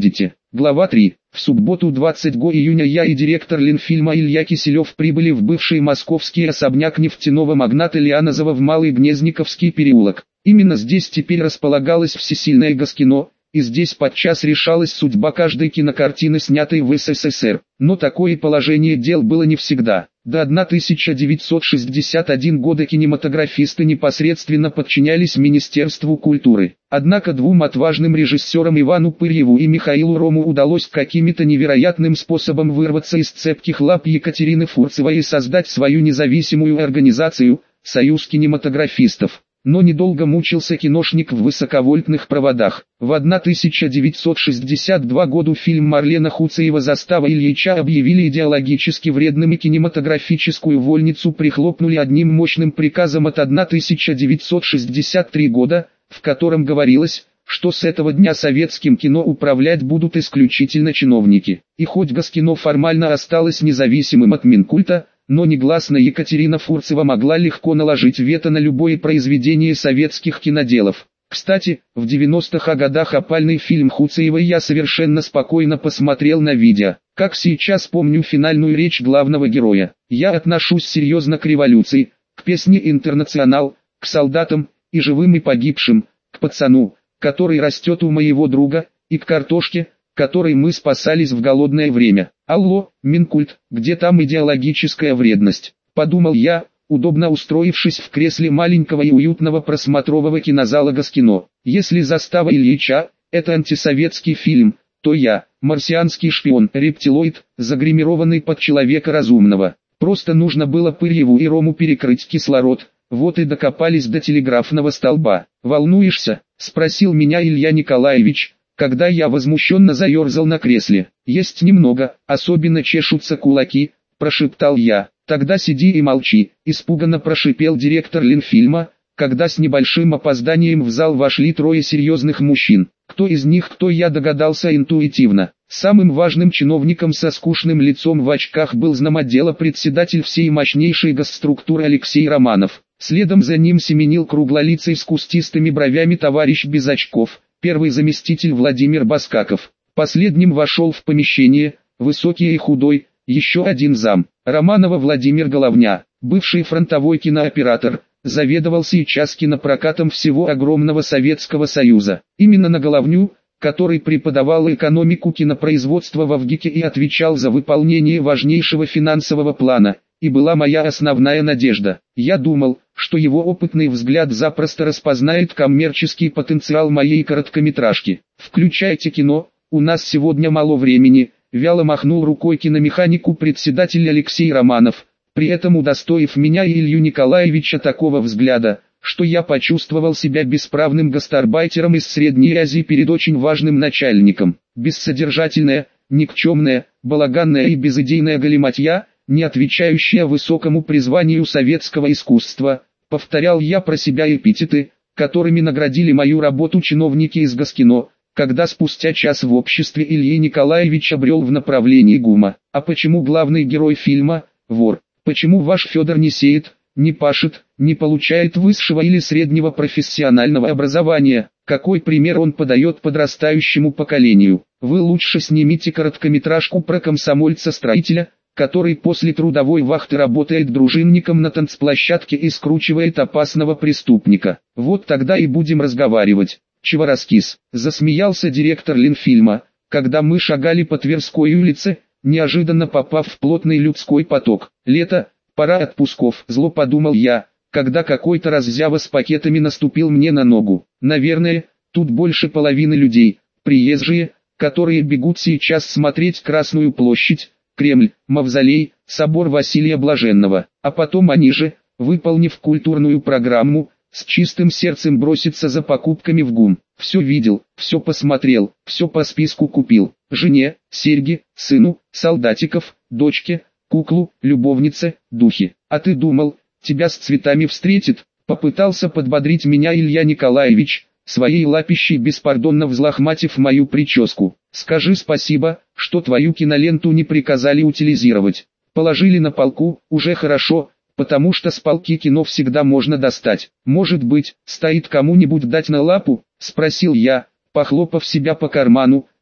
Глава три. В субботу двадцатого июня я и директор Ленфильма Илья Киселев прибыли в бывший московский особняк нефтяного магната Лианозова в Малый Гнезниковский переулок. Именно здесь теперь располагалось всесильное Госкино, и здесь подчас решалась судьба каждой кинокартины, снятой в СССР. Но такое положение дел было не всегда. До тысяча девятьсот шестьдесят первого года кинематографисты непосредственно подчинялись Министерству культуры. Однако двум отважным режиссерам Ивану Пырьеву и Михаилу Рому удалось каким-то невероятным способом вырваться из цепких лап Екатерины Фурцевой и создать свою независимую организацию «Союз кинематографистов». Но недолго мучился киношник в высоковольтных проводах. В тысяча девятьсот шестьдесят втором году фильм Марлена Хуцеева «Застава Ильича» объявили идеологически вредным и кинематографическую вольницу прихлопнули одним мощным приказом от тысяча девятьсот шестьдесят третьего года, в котором говорилось, что с этого дня советским кино управлять будут исключительно чиновники. И хоть Госкино формально осталось независимым от Минкульта, но негласно Екатерина Фурцева могла легко наложить вето на любое произведение советских киноделов. Кстати, в девяностых годах опальный фильм Хуцеевой я совершенно спокойно посмотрел на видео. Как сейчас помню финальную речь главного героя. Я отношусь серьезно к революции, к песне «Интернационал», к солдатам, и живым и погибшим, к пацану, который растет у моего друга, и к картошке, которой мы спасались в голодное время. Алло, Минкульт, где там идеологическая вредность? Подумал я, удобно устроившись в кресле маленького и уютного просмотрового кинозала Госкино. Если «Застава Ильича» — это антисоветский фильм, то я — марсианский шпион, рептилоид, загримированный под человека разумного. Просто нужно было Пырьеву и Рому перекрыть кислород, вот и докопались до телеграфного столба. «Волнуешься?» — спросил меня Илья Николаевич, когда я возмущенно заерзал на кресле. «Есть немного, особенно чешутся кулаки», – прошептал я. «Тогда сиди и молчи», – испуганно прошипел директор Ленфильма, когда с небольшим опозданием в зал вошли трое серьезных мужчин. Кто из них кто, я догадался интуитивно. Самым важным чиновником со скучным лицом в очках был знамодела председатель всей мощнейшей госструктуры Алексей Романов. Следом за ним семенил круглолицый с кустистыми бровями товарищ без очков, первый заместитель Владимир Баскаков. Последним вошел в помещение, высокий и худой, еще один зам, Романова Владимир Головня, бывший фронтовой кинооператор, заведовал сейчас кинопрокатом всего огромного Советского Союза. Именно на Головню, который преподавал экономику кинопроизводства в ВГИКе и отвечал за выполнение важнейшего финансового плана, и была моя основная надежда. Я думал, что его опытный взгляд запросто распознает коммерческий потенциал моей короткометражки. «Включайте кино, у нас сегодня мало времени», — вяло махнул рукой киномеханику председатель Алексей Романов, при этом удостоив меня и Илью Николаевича такого взгляда, что я почувствовал себя бесправным гастарбайтером из Средней Азии перед очень важным начальником. Бессодержательная, никчемная, балаганная и безыдейная галиматья, не отвечающая высокому призванию советского искусства, повторял я про себя эпитеты, которыми наградили мою работу чиновники из Госкино, когда спустя час в обществе Ильи Николаевич брел в направлении ГУМа. А почему главный герой фильма – вор? Почему ваш Федор не сеет, не пашет, не получает высшего или среднего профессионального образования? Какой пример он подает подрастающему поколению? Вы лучше снимите короткометражку про комсомольца-строителя, который после трудовой вахты работает дружинником на танцплощадке и скручивает опасного преступника. Вот тогда и будем разговаривать. Чего раскис? Засмеялся директор Ленфильма, когда мы шагали по Тверской улице, неожиданно попав в плотный людской поток. Лето, пора отпусков, зло подумал я, когда какой-то раззява с пакетами наступил мне на ногу. Наверное, тут больше половины людей, приезжие, которые бегут сейчас смотреть Красную площадь, Кремль, Мавзолей, собор Василия Блаженного, а потом они же, выполнив культурную программу, с чистым сердцем бросятся за покупками в ГУМ. Все видел, все посмотрел, все по списку купил. Жене, серьги, сыну, солдатиков, дочке, куклу, любовнице, духи. А ты думал, тебя с цветами встретит? Попытался подбодрить меня Илья Николаевич, своей лапищей беспардонно взлохматив мою прическу. Скажи спасибо, что твою киноленту не приказали утилизировать. Положили на полку, уже хорошо, потому что с полки кино всегда можно достать. Может быть, стоит кому-нибудь дать на лапу? Спросил я, похлопав себя по карману,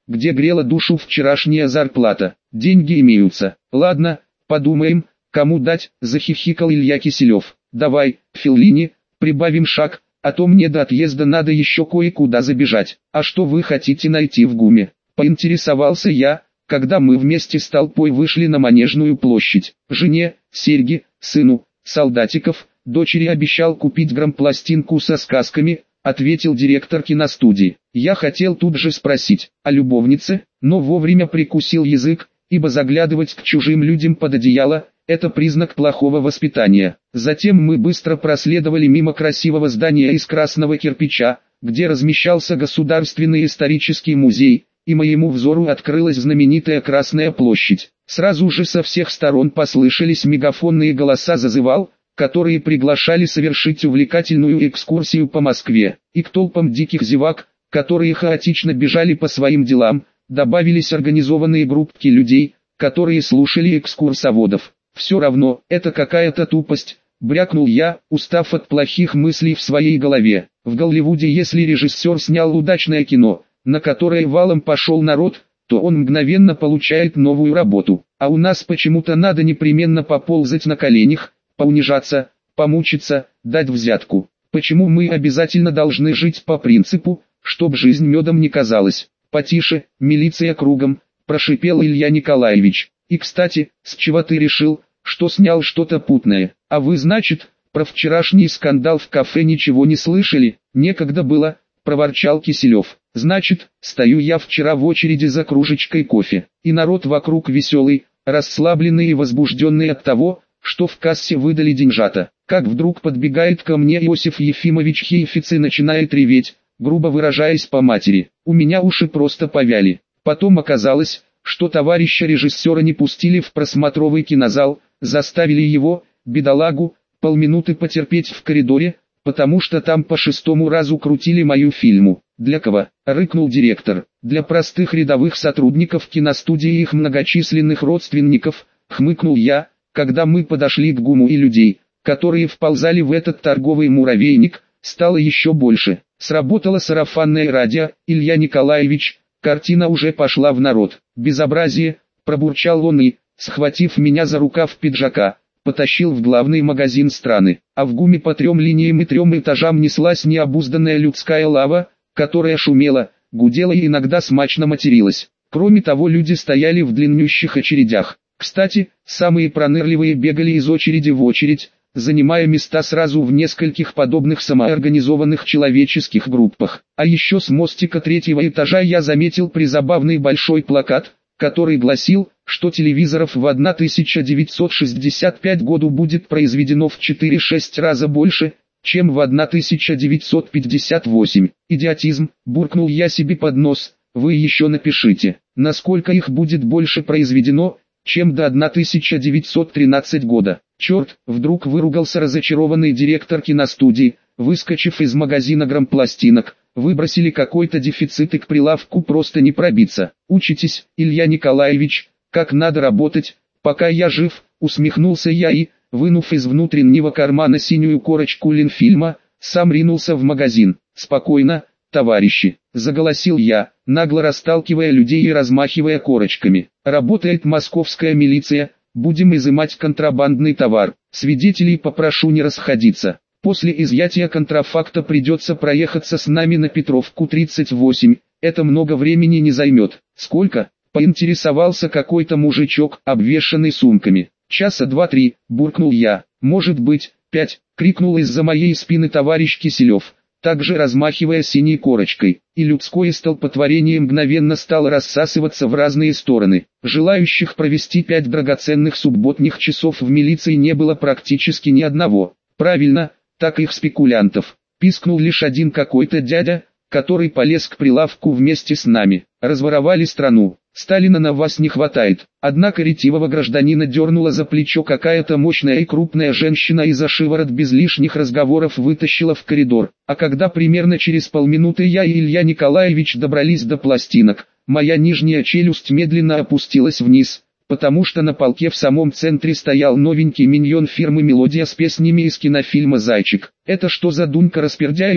где грела душу вчерашняя зарплата. Деньги имеются. Ладно, подумаем, кому дать, захихикал Илья Киселев. Давай, Феллини, прибавим шаг, а то мне до отъезда надо еще кое-куда забежать. А что вы хотите найти в ГУМе? Поинтересовался я, когда мы вместе с толпой вышли на Манежную площадь. Жене, серьги, сыну, солдатиков, дочери обещал купить грампластинку со сказками, ответил директор киностудии. Я хотел тут же спросить о любовнице, но вовремя прикусил язык, ибо заглядывать к чужим людям под одеяло – это признак плохого воспитания. Затем мы быстро проследовали мимо красивого здания из красного кирпича, где размещался Государственный исторический музей, и моему взору открылась знаменитая Красная площадь. Сразу же со всех сторон послышались мегафонные голоса зазывал, которые приглашали совершить увлекательную экскурсию по Москве, и к толпам диких зевак, которые хаотично бежали по своим делам, добавились организованные группки людей, которые слушали экскурсоводов. «Все равно, это какая-то тупость», — брякнул я, устав от плохих мыслей в своей голове. В Голливуде, если режиссер снял удачное кино, на которое валом пошел народ, то он мгновенно получает новую работу. А у нас почему-то надо непременно поползать на коленях, поунижаться, помучиться, дать взятку. Почему мы обязательно должны жить по принципу, чтоб жизнь медом не казалась? Потише, милиция кругом, прошипел Илья Николаевич. И кстати, с чего ты решил, что снял что-то путное? А вы, значит, про вчерашний скандал в кафе ничего не слышали? Некогда было, проворчал Киселев. Значит, стою я вчера в очереди за кружечкой кофе, и народ вокруг веселый, расслабленный и возбужденный от того, что в кассе выдали деньжата. Как вдруг подбегает ко мне Иосиф Ефимович Хейфиц и начинает реветь, грубо выражаясь по матери. У меня уши просто повяли. Потом оказалось, что товарища режиссера не пустили в просмотровый кинозал, заставили его, бедолагу, полминуты потерпеть в коридоре, потому что там по шестому разу крутили мою фильму. «Для кого?» – рыкнул директор. «Для простых рядовых сотрудников киностудии и их многочисленных родственников», – хмыкнул я, когда мы подошли к ГУМу, и людей, которые вползали в этот торговый муравейник, стало еще больше. Сработало сарафанное радио. «Илья Николаевич, картина уже пошла в народ». «Безобразие», – пробурчал он и, схватив меня за рукав пиджака, потащил в главный магазин страны. А в ГУМе по трем линиям и трем этажам неслась необузданная людская лава, которая шумела, гудела и иногда смачно материлась. Кроме того, люди стояли в длиннющих очередях. Кстати, самые пронырливые бегали из очереди в очередь, занимая места сразу в нескольких подобных самоорганизованных человеческих группах. А еще с мостика третьего этажа я заметил призабавный большой плакат, который гласил, что телевизоров в тысяча девятьсот шестьдесят пятом году будет произведено в четыре-шесть раза больше, чем в тысяча девятьсот пятьдесят восьмом. «Идиотизм», – буркнул я себе под нос. «Вы еще напишите, насколько их будет больше произведено, чем до тысяча девятьсот тринадцатого года». «Черт!» – вдруг выругался разочарованный директор киностудии, выскочив из магазина грампластинок. «Выбросили какой-то дефицит, и к прилавку просто не пробиться. Учитесь, Илья Николаевич, как надо работать, пока я жив», – усмехнулся я и, вынув из внутреннего кармана синюю корочку Ленфильма, сам ринулся в магазин. «Спокойно, товарищи», – заголосил я, нагло расталкивая людей и размахивая корочками. «Работает московская милиция, будем изымать контрабандный товар. Свидетелей попрошу не расходиться. После изъятия контрафакта придется проехаться с нами на Петровку тридцать восемь, это много времени не займет». «Сколько?» – поинтересовался какой-то мужичок, обвешанный сумками. «Часа два-три», – буркнул я. «Может быть, пять», – крикнул из-за моей спины товарищ Киселев, также размахивая синей корочкой, и людское столпотворение мгновенно стало рассасываться в разные стороны. Желающих провести пять драгоценных субботних часов в милиции не было практически ни одного. «Правильно, так их спекулянтов», – пискнул лишь один какой-то дядя, который полез к прилавку вместе с нами. «Разворовали страну. Сталина на вас не хватает». Однако ретивого гражданина дернула за плечо какая-то мощная и крупная женщина и за шиворот без лишних разговоров вытащила в коридор. А когда примерно через полминуты я и Илья Николаевич добрались до пластинок, моя нижняя челюсть медленно опустилась вниз, потому что на полке в самом центре стоял новенький миньон фирмы «Мелодия» с песнями из кинофильма «Зайчик». «Это что за Дунька Распердяева?» –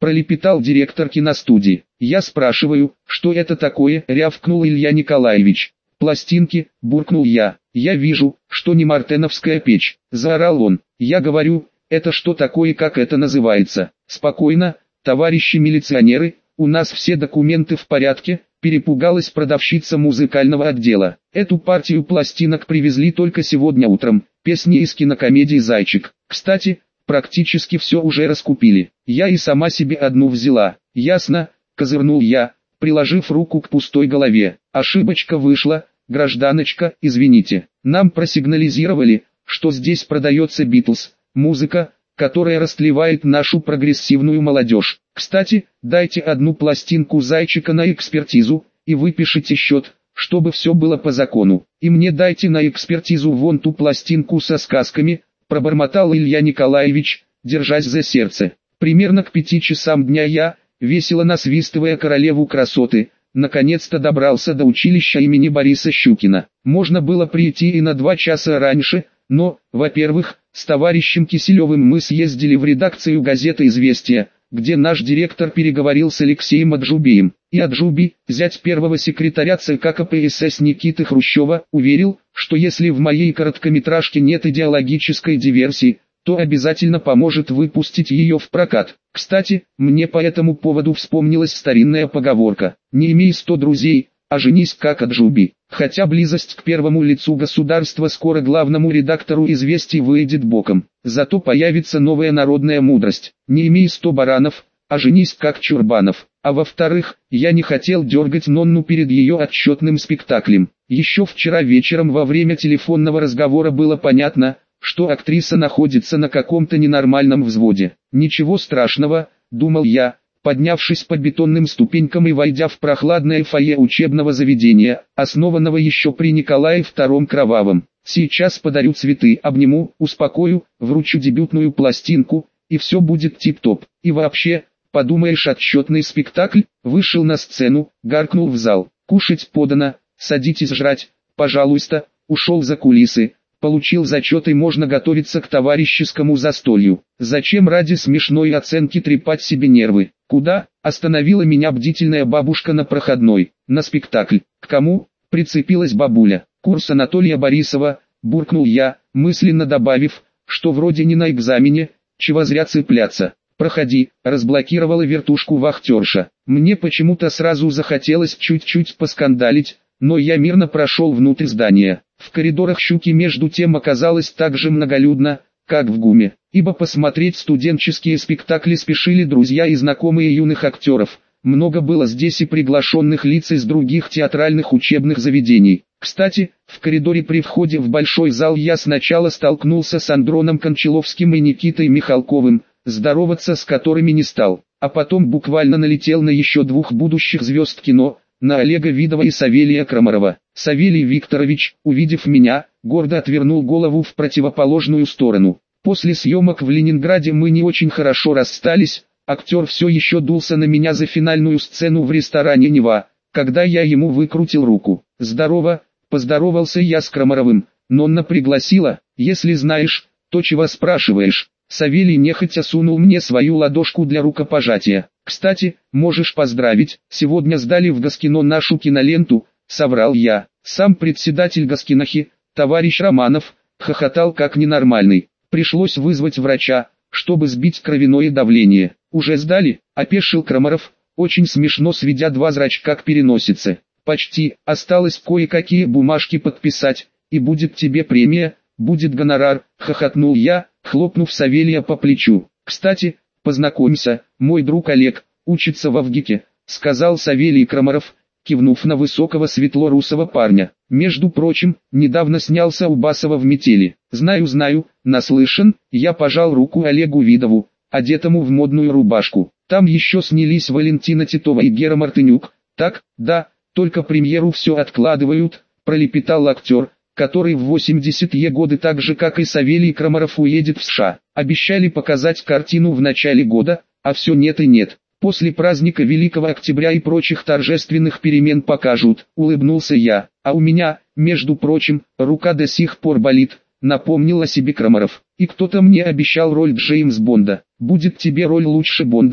пролепетал директор киностудии. Я спрашиваю, что это такое, рявкнул Илья Николаевич. Пластинки, буркнул я. Я вижу, что не мартеновская печь, заорал он. Я говорю, это что такое, как это называется? Спокойно, товарищи милиционеры, у нас все документы в порядке, перепугалась продавщица музыкального отдела. Эту партию пластинок привезли только сегодня утром, песни из кинокомедии «Зайчик». Кстати, практически все уже раскупили. Я и сама себе одну взяла. Ясно, козырнул я, приложив руку к пустой голове. Ошибочка вышла, гражданочка, извините. Нам просигнализировали, что здесь продается Битлз, музыка, которая растлевает нашу прогрессивную молодежь. Кстати, дайте одну пластинку «Зайчика» на экспертизу, и выпишите счет, чтобы все было по закону. И мне дайте на экспертизу вон ту пластинку со сказками, пробормотал Илья Николаевич, держась за сердце. Примерно к пяти часам дня я, весело насвистывая королеву красоты, наконец-то добрался до училища имени Бориса Щукина. Можно было прийти и на два часа раньше, но, во-первых, с товарищем Киселевым мы съездили в редакцию газеты «Известия», где наш директор переговорил с Алексеем Аджубием. И Аджуби, зять первого секретаря ЦК КПСС Никиты Хрущева, уверил, что если в моей короткометражке нет идеологической диверсии, то обязательно поможет выпустить ее в прокат. Кстати, мне по этому поводу вспомнилась старинная поговорка: «Не имей сто друзей, а женись как Аджуби». Хотя близость к первому лицу государства скоро главному редактору «Известий» выйдет боком. Зато появится новая народная мудрость: «Не имей сто баранов, а женись как Чурбанов». А во-вторых, я не хотел дергать Нонну перед ее отчетным спектаклем. Еще вчера вечером во время телефонного разговора было понятно, что актриса находится на каком-то ненормальном взводе. Ничего страшного, думал я, поднявшись по бетонным ступенькам и войдя в прохладное фойе учебного заведения, основанного еще при Николае втором Кровавом. Сейчас подарю цветы, обниму, успокою, вручу дебютную пластинку, и все будет тип-топ. И вообще, подумаешь, отчетный спектакль. Вышел на сцену, гаркнул в зал: «Кушать подано, садитесь жрать, пожалуйста». Ушел за кулисы, получил зачет и можно готовиться к товарищескому застолью. Зачем ради смешной оценки трепать себе нервы? Куда? Остановила меня бдительная бабушка на проходной. На спектакль. К кому? Прицепилась бабуля. Курс Анатолия Борисова, буркнул я, мысленно добавив, что вроде не на экзамене, чего зря цепляться. «Проходи», разблокировала вертушку вахтерша. Мне почему-то сразу захотелось чуть-чуть поскандалить, но я мирно прошел внутрь здания. В коридорах Щуки между тем оказалось так же многолюдно, как в ГУМе, ибо посмотреть студенческие спектакли спешили друзья и знакомые юных актеров. Много было здесь и приглашенных лиц из других театральных учебных заведений. Кстати, в коридоре при входе в большой зал я сначала столкнулся с Андроном Кончаловским и Никитой Михалковым, здороваться с которыми не стал, а потом буквально налетел на еще двух будущих звезд кино, на Олега Видова и Савелия Крамарова. Савелий Викторович, увидев меня, гордо отвернул голову в противоположную сторону. После съемок в Ленинграде мы не очень хорошо расстались, актер все еще дулся на меня за финальную сцену в ресторане «Нева», когда я ему выкрутил руку. «Здорово», поздоровался я с Крамаровым, «Нонна пригласила, если знаешь, то чего спрашиваешь». Савелий нехотя сунул мне свою ладошку для рукопожатия. «Кстати, можешь поздравить, сегодня сдали в Госкино нашу киноленту», — соврал я. Сам председатель Госкинохи, товарищ Романов, хохотал как ненормальный. Пришлось вызвать врача, чтобы сбить кровяное давление. «Уже сдали?» — опешил Крамаров, очень смешно сведя два зрачка к переносице. «Почти, осталось кое-какие бумажки подписать, и будет тебе премия, будет гонорар», — хохотнул я, хлопнув Савелия по плечу. «Кстати, познакомься, мой друг Олег, учится в ВГИКе», — сказал Савелий Крамаров, кивнув на высокого светлорусого парня. «Между прочим, недавно снялся у Басова в «Метели». «Знаю, знаю, наслышан», — я пожал руку Олегу Видову, одетому в модную рубашку. «Там еще снялись Валентина Титова и Гера Мартынюк». «Так, да, только премьеру все откладывают», — пролепетал актер, который в восьмидесятые годы так же как и Савелий Крамаров уедет в США. Обещали показать картину в начале года, а все нет и нет. После праздника Великого Октября и прочих торжественных перемен покажут, улыбнулся я. А у меня, между прочим, рука до сих пор болит, напомнил о себе Крамаров. И кто-то мне обещал роль Джеймс Бонда. Будет тебе роль лучше Бонда,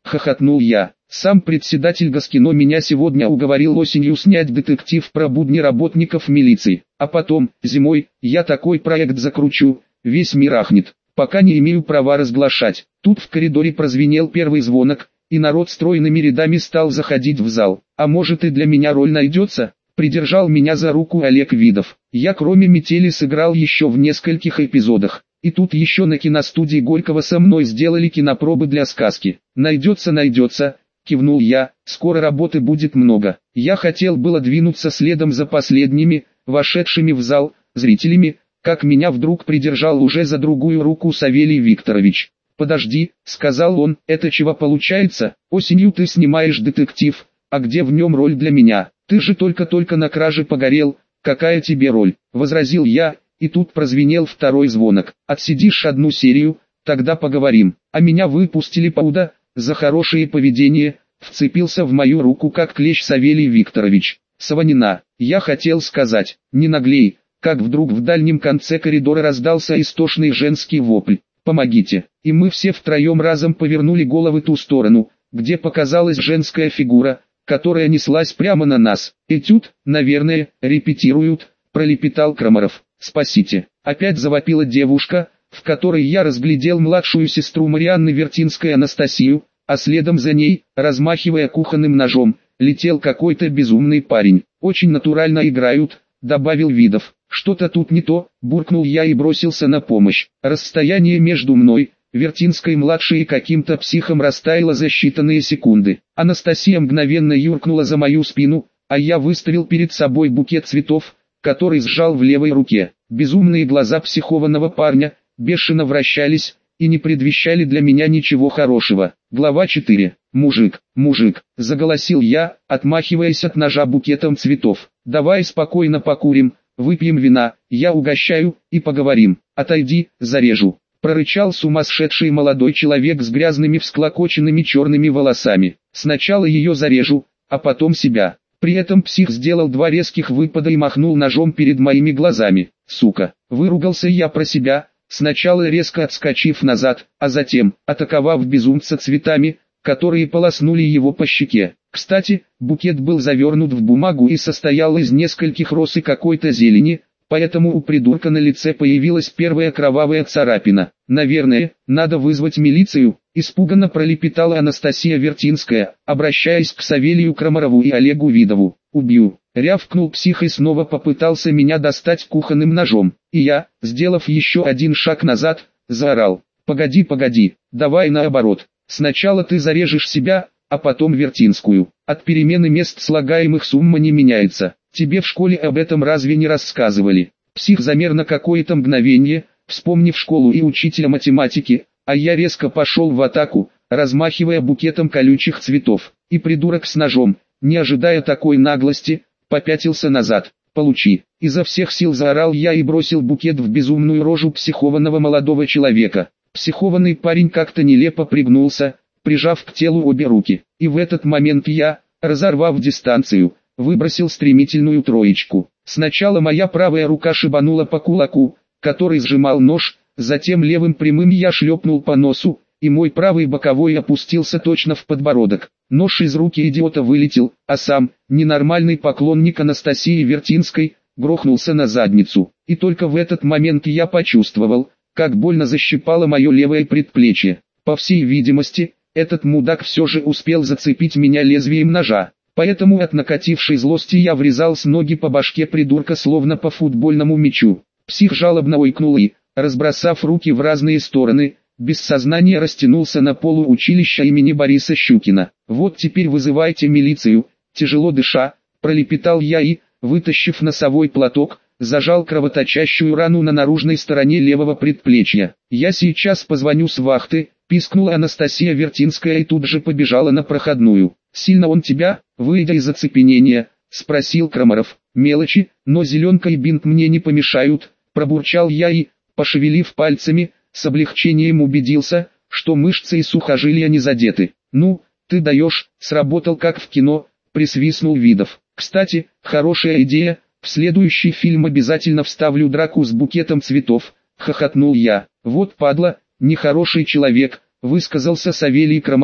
хохотнул я. Сам председатель Госкино меня сегодня уговорил осенью снять детектив про будни работников милиции. А потом, зимой, я такой проект закручу, весь мир ахнет. Пока не имею права разглашать. Тут в коридоре прозвенел первый звонок, и народ стройными рядами стал заходить в зал. А может и для меня роль найдется? Придержал меня за руку Олег Видов. Я кроме «Метели» сыграл еще в нескольких эпизодах. И тут еще на киностудии Горького со мной сделали кинопробы для сказки. Найдется, найдется. Кивнул я, скоро работы будет много. Я хотел было двинуться следом за последними, вошедшими в зал, зрителями, как меня вдруг придержал уже за другую руку Савелий Викторович. «Подожди», — сказал он, — «это чего получается? Осенью ты снимаешь детектив, а где в нем роль для меня? Ты же только-только на краже погорел, какая тебе роль?» — возразил я, и тут прозвенел второй звонок. «Отсидишь одну серию, тогда поговорим». А меня выпустили поуда за хорошее поведение, вцепился в мою руку как клещ Савелий Викторович. «Саванина, я хотел сказать, не наглей», как вдруг в дальнем конце коридора раздался истошный женский вопль. «Помогите!» И мы все втроем разом повернули головы в ту сторону, где показалась женская фигура, которая неслась прямо на нас. «Этюд, наверное, репетируют», — пролепетал Крамаров. «Спасите!» Опять завопила девушка, в которой я разглядел младшую сестру Марианны Вертинской Анастасию, а следом за ней, размахивая кухонным ножом, летел какой-то безумный парень. «Очень натурально играют», — добавил Видов. «Что-то тут не то», — буркнул я и бросился на помощь. Расстояние между мной, Вертинской-младшей и каким-то психом растаяло за считанные секунды. Анастасия мгновенно юркнула за мою спину, а я выставил перед собой букет цветов, который сжал в левой руке. Безумные глаза психованного парня бешено вращались и не предвещали для меня ничего хорошего. Глава четыре. «Мужик, мужик», — заголосил я, отмахиваясь от ножа букетом цветов. «Давай спокойно покурим, выпьем вина, я угощаю, и поговорим. Отойди, зарежу», — прорычал сумасшедший молодой человек с грязными всклокоченными черными волосами. «Сначала ее зарежу, а потом себя». При этом псих сделал два резких выпада и махнул ножом перед моими глазами. «Сука!» — выругался я про себя, сначала резко отскочив назад, а затем, атаковав безумца цветами, которые полоснули его по щеке. Кстати, букет был завернут в бумагу и состоял из нескольких роз и какой-то зелени, поэтому у придурка на лице появилась первая кровавая царапина. «Наверное, надо вызвать милицию», — испуганно пролепетала Анастасия Вертинская, обращаясь к Савелию Крамарову и Олегу Видову. «Убью», — рявкнул псих и снова попытался меня достать кухонным ножом. И я, сделав еще один шаг назад, заорал: «Погоди, погоди, давай наоборот. Сначала ты зарежешь себя, а потом Вертинскую. От перемены мест слагаемых сумма не меняется. Тебе в школе об этом разве не рассказывали?» Псих замер на какое-то мгновение, вспомнив школу и учителя математики, а я резко пошел в атаку, размахивая букетом колючих цветов. И придурок с ножом, не ожидая такой наглости, попятился назад. «Получи!» Изо всех сил заорал я и бросил букет в безумную рожу психованного молодого человека. Психованный парень как-то нелепо пригнулся, прижав к телу обе руки. И в этот момент я, разорвав дистанцию, выбросил стремительную троечку. Сначала моя правая рука шибанула по кулаку, который сжимал нож, затем левым прямым я шлепнул по носу, и мой правый боковой опустился точно в подбородок. Нож из руки идиота вылетел, а сам, ненормальный поклонник Анастасии Вертинской, грохнулся на задницу. И только в этот момент я почувствовал, как больно защипало мое левое предплечье. По всей видимости, этот мудак все же успел зацепить меня лезвием ножа. Поэтому от накатившей злости я врезал с ноги по башке придурка словно по футбольному мячу. Псих жалобно ойкнул и, разбросав руки в разные стороны, без сознания растянулся на полу училища имени Бориса Щукина. «Вот теперь вызывайте милицию», тяжело дыша, пролепетал я и, вытащив носовой платок, зажал кровоточащую рану на наружной стороне левого предплечья. «Я сейчас позвоню с вахты», пискнула Анастасия Вертинская и тут же побежала на проходную. «Сильно он тебя?» — выйдя из оцепенения, спросил Крамаров. «Мелочи, но зеленка и бинт мне не помешают», — пробурчал я и, пошевелив пальцами, с облегчением убедился, что мышцы и сухожилия не задеты. «Ну, ты даешь», — сработал как в кино, присвистнул Видов. «Кстати, хорошая идея, в следующий фильм обязательно вставлю драку с букетом цветов», — хохотнул я. «Вот падла, нехороший человек», — высказался Савелий Крамаров,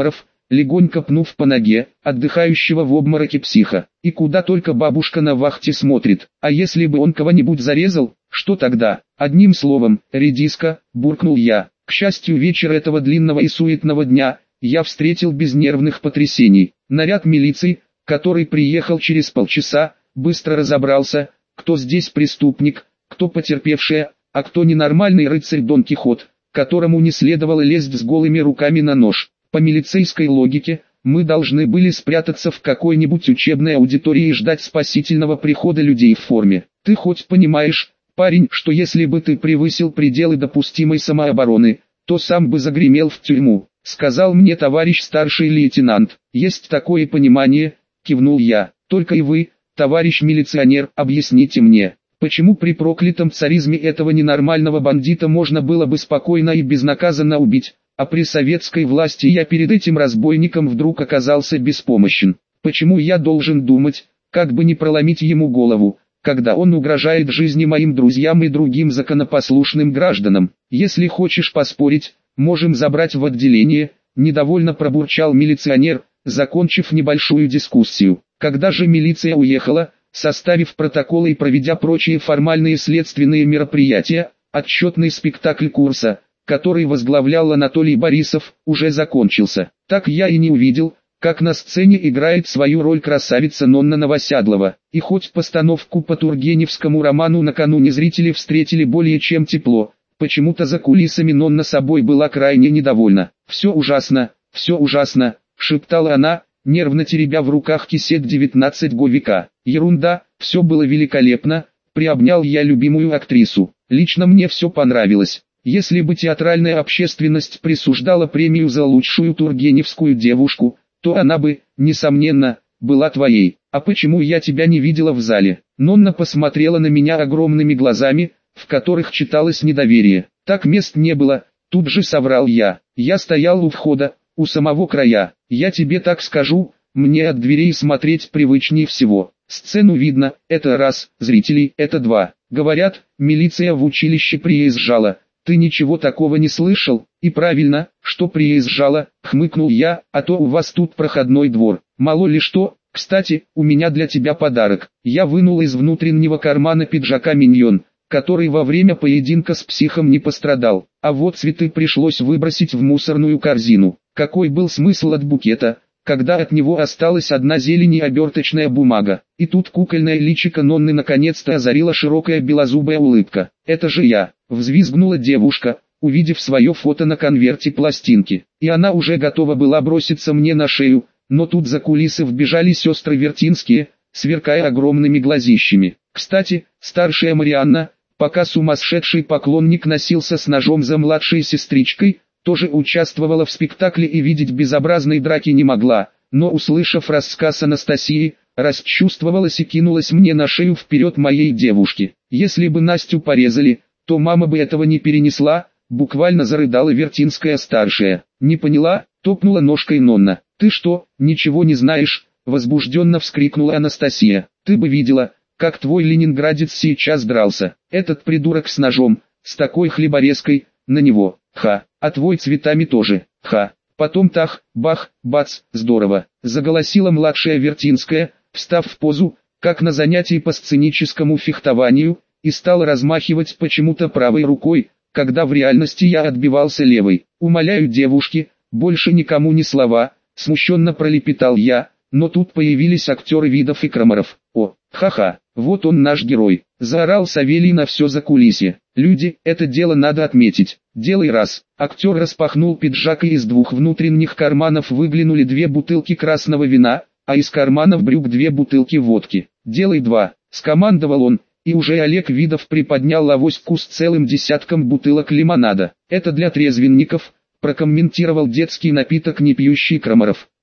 легонько пнув по ноге отдыхающего в обмороке психа. И куда только бабушка на вахте смотрит. А если бы он кого-нибудь зарезал, что тогда? Одним словом, редиска, буркнул я. К счастью, вечер этого длинного и суетного дня я встретил без нервных потрясений. Наряд милиции, который приехал через полчаса, быстро разобрался, кто здесь преступник, кто потерпевший, а кто ненормальный рыцарь Дон Кихот, которому не следовало лезть с голыми руками на нож. По милицейской логике, мы должны были спрятаться в какой-нибудь учебной аудитории и ждать спасительного прихода людей в форме. Ты хоть понимаешь, парень, что если бы ты превысил пределы допустимой самообороны, то сам бы загремел в тюрьму, сказал мне товарищ старший лейтенант. Есть такое понимание, кивнул я. Только и вы, товарищ милиционер, объясните мне, почему при проклятом царизме этого ненормального бандита можно было бы спокойно и безнаказанно убить, а при советской власти я перед этим разбойником вдруг оказался беспомощен? Почему я должен думать, как бы не проломить ему голову, когда он угрожает жизни моим друзьям и другим законопослушным гражданам? Если хочешь поспорить, можем забрать в отделение, недовольно пробурчал милиционер, закончив небольшую дискуссию. Когда же милиция уехала, составив протоколы и проведя прочие формальные следственные мероприятия, отчетный спектакль курса, который возглавлял Анатолий Борисов, уже закончился. Так я и не увидел, как на сцене играет свою роль красавица Нонна Новосядлова. И хоть постановку по Тургеневскому роману накануне зрители встретили более чем тепло, почему-то за кулисами Нонна собой была крайне недовольна. «Все ужасно, все ужасно», — шептала она, нервно теребя в руках кисет девятнадцатого века. «Ерунда, все было великолепно», — приобнял я любимую актрису. «Лично мне все понравилось. Если бы театральная общественность присуждала премию за лучшую тургеневскую девушку, то она бы, несомненно, была твоей. А почему я тебя не видела в зале?» Нонна посмотрела на меня огромными глазами, в которых читалось недоверие. «Так мест не было», тут же соврал я. «Я стоял у входа, у самого края. Я тебе так скажу, мне от дверей смотреть привычнее всего. Сцену видно, это раз, зрителей, это два. Говорят, милиция в училище приезжала. Ты ничего такого не слышал?» «И правильно, что приезжала», — хмыкнул я, «а то у вас тут проходной двор. Мало ли что. Кстати, у меня для тебя подарок». Я вынул из внутреннего кармана пиджака миньон, который во время поединка с психом не пострадал. А вот цветы пришлось выбросить в мусорную корзину. Какой был смысл от букета, когда от него осталась одна зелень и оберточная бумага? И тут кукольное личико Нонны наконец-то озарила широкая белозубая улыбка. «Это же я!» — взвизгнула девушка, увидев свое фото на конверте пластинки. И она уже готова была броситься мне на шею, но тут за кулисы вбежали сестры Вертинские, сверкая огромными глазищами. Кстати, старшая Марианна, пока сумасшедший поклонник носился с ножом за младшей сестричкой, тоже участвовала в спектакле и видеть безобразной драки не могла, но, услышав рассказ Анастасии, расчувствовалась и кинулась мне на шею вперед моей девушки. «Если бы Настю порезали, то мама бы этого не перенесла», буквально зарыдала Вертинская старшая. «Не поняла?» — топнула ножкой Нонна. «Ты что, ничего не знаешь?» — возбужденно вскрикнула Анастасия. «Ты бы видела, как твой ленинградец сейчас дрался. Этот придурок с ножом, с такой хлеборезкой, на него, ха, а твой цветами тоже, ха». Потом тах, бах, бац, здорово, заголосила младшая Вертинская, встав в позу, как на занятии по сценическому фехтованию, и стала размахивать почему-то правой рукой, когда в реальности я отбивался левой. «Умоляю, девушки, больше никому ни слова», смущенно пролепетал я, но тут появились актеры Видов и Крамаров. «О, ха-ха, вот он наш герой», заорал Савелий на все закулисье. «Люди, это дело надо отметить. Делай раз». Актер распахнул пиджак, и из двух внутренних карманов выглянули две бутылки красного вина, а из карманов брюк две бутылки водки. «Делай два», скомандовал он, и уже Олег Видов приподнял авоську с целым десятком бутылок лимонада. «Это для трезвенников», прокомментировал детский напиток непьющий Крамаров.